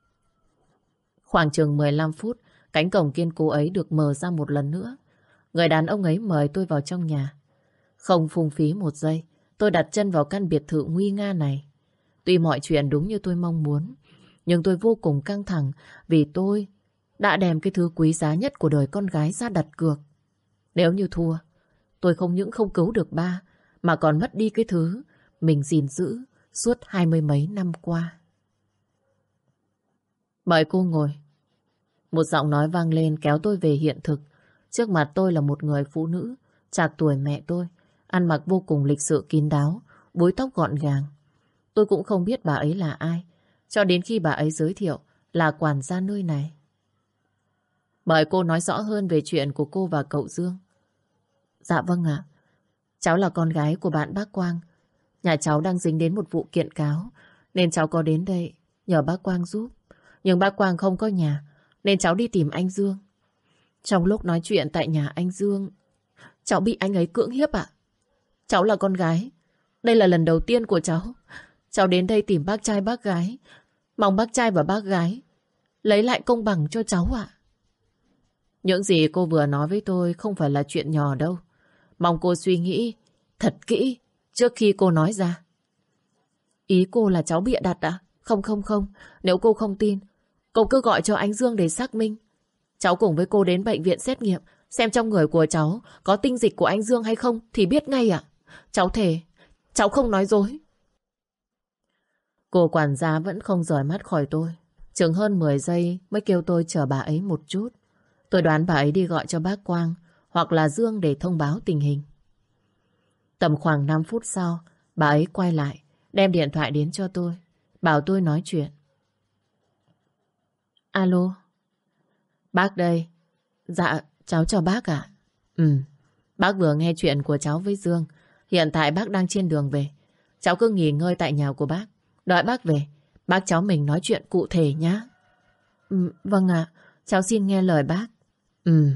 Khoảng chừng mười lăm phút, cánh cổng kiên cố ấy được mở ra một lần nữa. Người đàn ông ấy mời tôi vào trong nhà. Không phung phí một giây, tôi đặt chân vào căn biệt thự nguy nga này. Tuy mọi chuyện đúng như tôi mong muốn, nhưng tôi vô cùng căng thẳng vì tôi đã đem cái thứ quý giá nhất của đời con gái ra đặt cược. Nếu như thua, tôi không những không cứu được ba, mà còn mất đi cái thứ mình gìn giữ suốt hai mươi mấy năm qua. Mời cô ngồi. Một giọng nói vang lên kéo tôi về hiện thực. Trước mặt tôi là một người phụ nữ trạc tuổi mẹ tôi, ăn mặc vô cùng lịch sự kín đáo, búi tóc gọn gàng. Tôi cũng không biết bà ấy là ai, cho đến khi bà ấy giới thiệu là quản gia nơi này. Mời cô nói rõ hơn về chuyện của cô và cậu Dương. Dạ vâng ạ. Cháu là con gái của bạn bác Quang. Nhà cháu đang dính đến một vụ kiện cáo, nên cháu có đến đây nhờ bác Quang giúp. Nhưng bác Quang không có nhà, nên cháu đi tìm anh Dương. Trong lúc nói chuyện tại nhà anh Dương, cháu bị anh ấy cưỡng hiếp ạ. Cháu là con gái. Đây là lần đầu tiên của cháu. Cháu đến đây tìm bác trai bác gái. Mong bác trai và bác gái lấy lại công bằng cho cháu ạ. Những gì cô vừa nói với tôi không phải là chuyện nhỏ đâu. Mong cô suy nghĩ thật kỹ trước khi cô nói ra. Ý cô là cháu bịa đặt ạ? Không không không. Nếu cô không tin, cô cứ gọi cho anh Dương để xác minh. Cháu cùng với cô đến bệnh viện xét nghiệm, xem trong người của cháu có tinh dịch của anh Dương hay không thì biết ngay ạ. Cháu thề, cháu không nói dối. Cô quản gia vẫn không rời mắt khỏi tôi. Chừng hơn mười giây mới kêu tôi chờ bà ấy một chút. Tôi đoán bà ấy đi gọi cho bác Quang hoặc là Dương để thông báo tình hình. Tầm khoảng năm phút sau, bà ấy quay lại, đem điện thoại đến cho tôi, bảo tôi nói chuyện. Alo, bác đây. Dạ, cháu chào bác ạ. Ừ, bác vừa nghe chuyện của cháu với Dương. Hiện tại bác đang trên đường về. Cháu cứ nghỉ ngơi tại nhà của bác. Đợi bác về, bác cháu mình nói chuyện cụ thể nhá. Ừ, vâng ạ, cháu xin nghe lời bác. Ừ.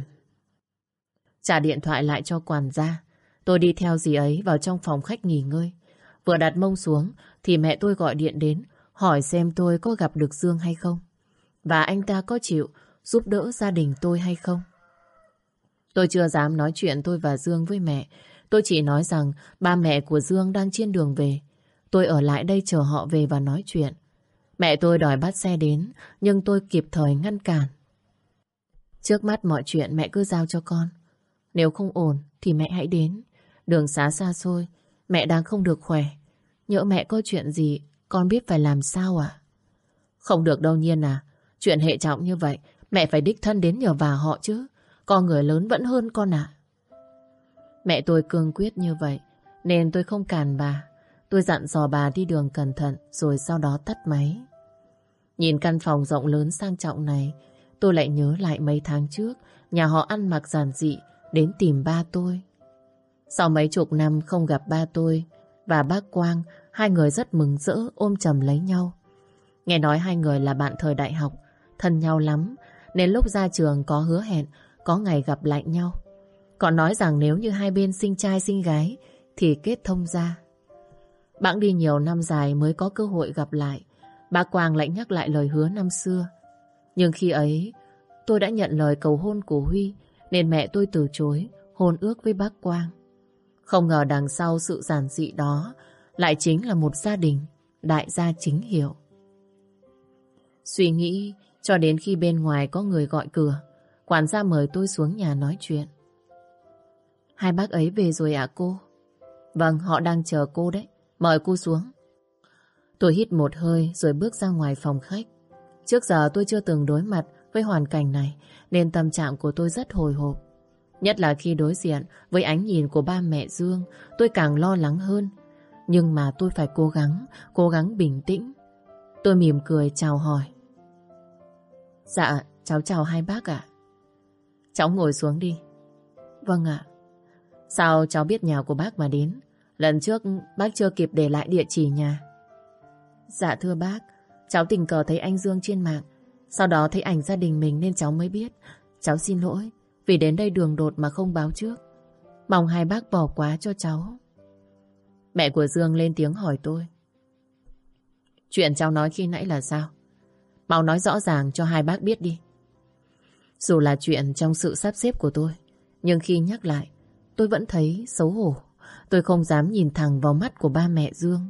Trả điện thoại lại cho quản gia. Tôi đi theo dì ấy vào trong phòng khách nghỉ ngơi. Vừa đặt mông xuống thì mẹ tôi gọi điện đến, hỏi xem tôi có gặp được Dương hay không, và anh ta có chịu giúp đỡ gia đình tôi hay không. Tôi chưa dám nói chuyện tôi và Dương với mẹ. Tôi chỉ nói rằng ba mẹ của Dương đang trên đường về. Tôi ở lại đây chờ họ về và nói chuyện. Mẹ tôi đòi bắt xe đến, nhưng tôi kịp thời ngăn cản. Trước mắt mọi chuyện mẹ cứ giao cho con. Nếu không ổn thì mẹ hãy đến. Đường xá xa xôi, mẹ đang không được khỏe. Nhỡ mẹ có chuyện gì, con biết phải làm sao à? Không được đâu Nhiên à. Chuyện hệ trọng như vậy, mẹ phải đích thân đến nhờ vả họ chứ. Con người lớn vẫn hơn con ạ. Mẹ tôi cương quyết như vậy, nên tôi không cản bà. Tôi dặn dò bà đi đường cẩn thận, rồi sau đó tắt máy. Nhìn căn phòng rộng lớn sang trọng này, tôi lại nhớ lại mấy tháng trước, nhà họ ăn mặc giản dị, đến tìm ba tôi. Sau mấy chục năm không gặp ba tôi và bác Quang, hai người rất mừng rỡ ôm chầm lấy nhau. Nghe nói hai người là bạn thời đại học, thân nhau lắm, nên lúc ra trường có hứa hẹn có ngày gặp lại nhau. Còn nói rằng nếu như hai bên sinh trai sinh gái thì kết thông gia. Bẵng đi nhiều năm dài mới có cơ hội gặp lại. Bác Quang lại nhắc lại lời hứa năm xưa. Nhưng khi ấy tôi đã nhận lời cầu hôn của Huy, nên mẹ tôi từ chối hôn ước với bác Quang. Không ngờ đằng sau sự giản dị đó lại chính là một gia đình đại gia chính hiệu. Suy nghĩ cho đến khi bên ngoài có người gọi cửa. Quản gia mời tôi xuống nhà nói chuyện. Hai bác ấy về rồi ạ cô? Vâng, họ đang chờ cô đấy. Mời cô xuống. Tôi hít một hơi rồi bước ra ngoài phòng khách. Trước giờ tôi chưa từng đối mặt với hoàn cảnh này, nên tâm trạng của tôi rất hồi hộp. Nhất là khi đối diện với ánh nhìn của ba mẹ Dương, tôi càng lo lắng hơn. Nhưng mà tôi phải cố gắng, cố gắng bình tĩnh. Tôi mỉm cười chào hỏi. Dạ, cháu chào hai bác ạ. Cháu ngồi xuống đi. Vâng ạ. Sao cháu biết nhà của bác mà đến? Lần trước bác chưa kịp để lại địa chỉ nhà. Dạ thưa bác, cháu tình cờ thấy anh Dương trên mạng. Sau đó thấy ảnh gia đình mình nên cháu mới biết. Cháu xin lỗi vì đến đây đường đột mà không báo trước. Mong hai bác bỏ qua cho cháu. Mẹ của Dương lên tiếng hỏi tôi. Chuyện cháu nói khi nãy là sao? Mau nói rõ ràng cho hai bác biết đi. Dù là chuyện trong sự sắp xếp của tôi, nhưng khi nhắc lại, tôi vẫn thấy xấu hổ. Tôi không dám nhìn thẳng vào mắt của ba mẹ Dương.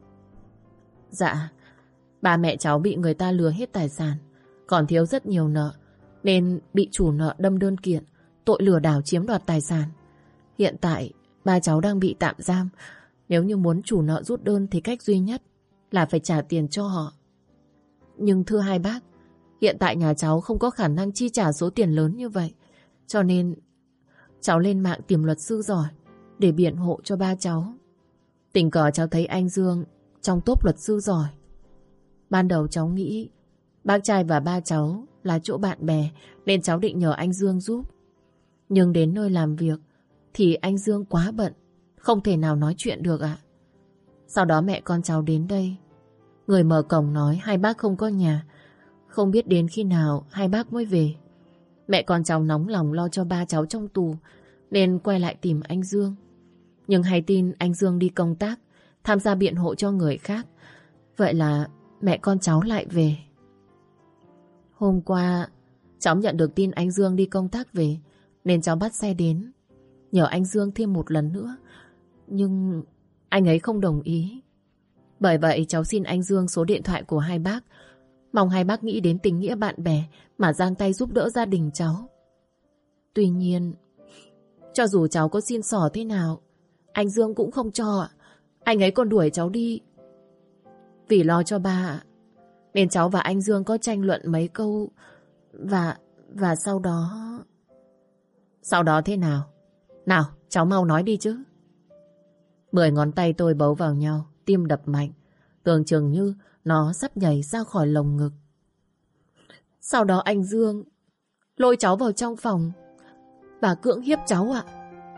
Dạ, ba mẹ cháu bị người ta lừa hết tài sản, còn thiếu rất nhiều nợ, nên bị chủ nợ đâm đơn kiện tội lừa đảo chiếm đoạt tài sản. Hiện tại ba cháu đang bị tạm giam. Nếu như muốn chủ nợ rút đơn thì cách duy nhất là phải trả tiền cho họ. Nhưng thưa hai bác, hiện tại nhà cháu không có khả năng chi trả số tiền lớn như vậy, cho nên cháu lên mạng tìm luật sư giỏi để biện hộ cho ba cháu. Tình cờ cháu thấy anh Dương trong top luật sư giỏi. Ban đầu cháu nghĩ bác trai và ba cháu là chỗ bạn bè, nên cháu định nhờ anh Dương giúp. Nhưng đến nơi làm việc thì anh Dương quá bận, không thể nào nói chuyện được ạ. Sau đó mẹ con cháu đến đây. Người mở cổng nói hai bác không có nhà, Không biết đến khi nào hai bác mới về. Mẹ con cháu nóng lòng lo cho ba cháu trong tù nên quay lại tìm anh Dương. Nhưng hay tin anh Dương đi công tác, tham gia biện hộ cho người khác. Vậy là mẹ con cháu lại về. Hôm qua cháu nhận được tin anh Dương đi công tác về nên cháu bắt xe đến nhờ anh Dương thêm một lần nữa. Nhưng anh ấy không đồng ý. Bởi vậy cháu xin anh Dương số điện thoại của hai bác, mong hai bác nghĩ đến tình nghĩa bạn bè mà giang tay giúp đỡ gia đình cháu. Tuy nhiên, cho dù cháu có xin xỏ thế nào, anh Dương cũng không cho ạ. Anh ấy còn đuổi cháu đi. Vì lo cho ba nên cháu và anh Dương có tranh luận mấy câu. Và và sau đó... Sau đó thế nào? Nào, cháu mau nói đi chứ. Mười ngón tay tôi bấu vào nhau, tim đập mạnh, tưởng chừng như nó sắp nhảy ra khỏi lồng ngực. Sau đó anh Dương lôi cháu vào trong phòng và cưỡng hiếp cháu ạ.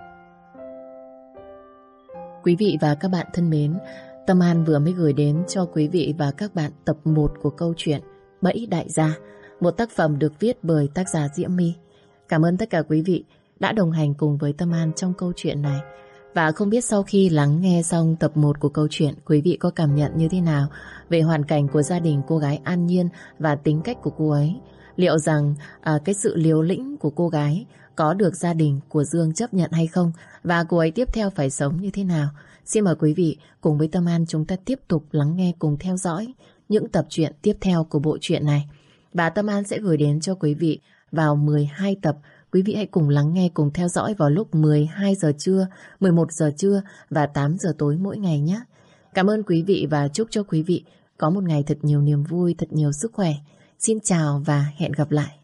Quý vị và các bạn thân mến, Tâm An vừa mới gửi đến cho quý vị và các bạn tập một của câu chuyện Bẫy Đại Gia, một tác phẩm được viết bởi tác giả Diễm My. Cảm ơn tất cả quý vị đã đồng hành cùng với Tâm An trong câu chuyện này. Và không biết sau khi lắng nghe xong tập một của câu chuyện, quý vị có cảm nhận như thế nào về hoàn cảnh của gia đình cô gái An Nhiên và tính cách của cô ấy? Liệu rằng à, cái sự liều lĩnh của cô gái có được gia đình của Dương chấp nhận hay không? Và cô ấy tiếp theo phải sống như thế nào? Xin mời quý vị cùng với Tâm An chúng ta tiếp tục lắng nghe cùng theo dõi những tập truyện tiếp theo của bộ truyện này. Và Tâm An sẽ gửi đến cho quý vị vào mười hai tập. Quý vị hãy cùng lắng nghe, cùng theo dõi vào lúc mười hai giờ trưa, mười một giờ trưa và tám giờ tối mỗi ngày nhé. Cảm ơn quý vị và chúc cho quý vị có một ngày thật nhiều niềm vui, thật nhiều sức khỏe. Xin chào và hẹn gặp lại.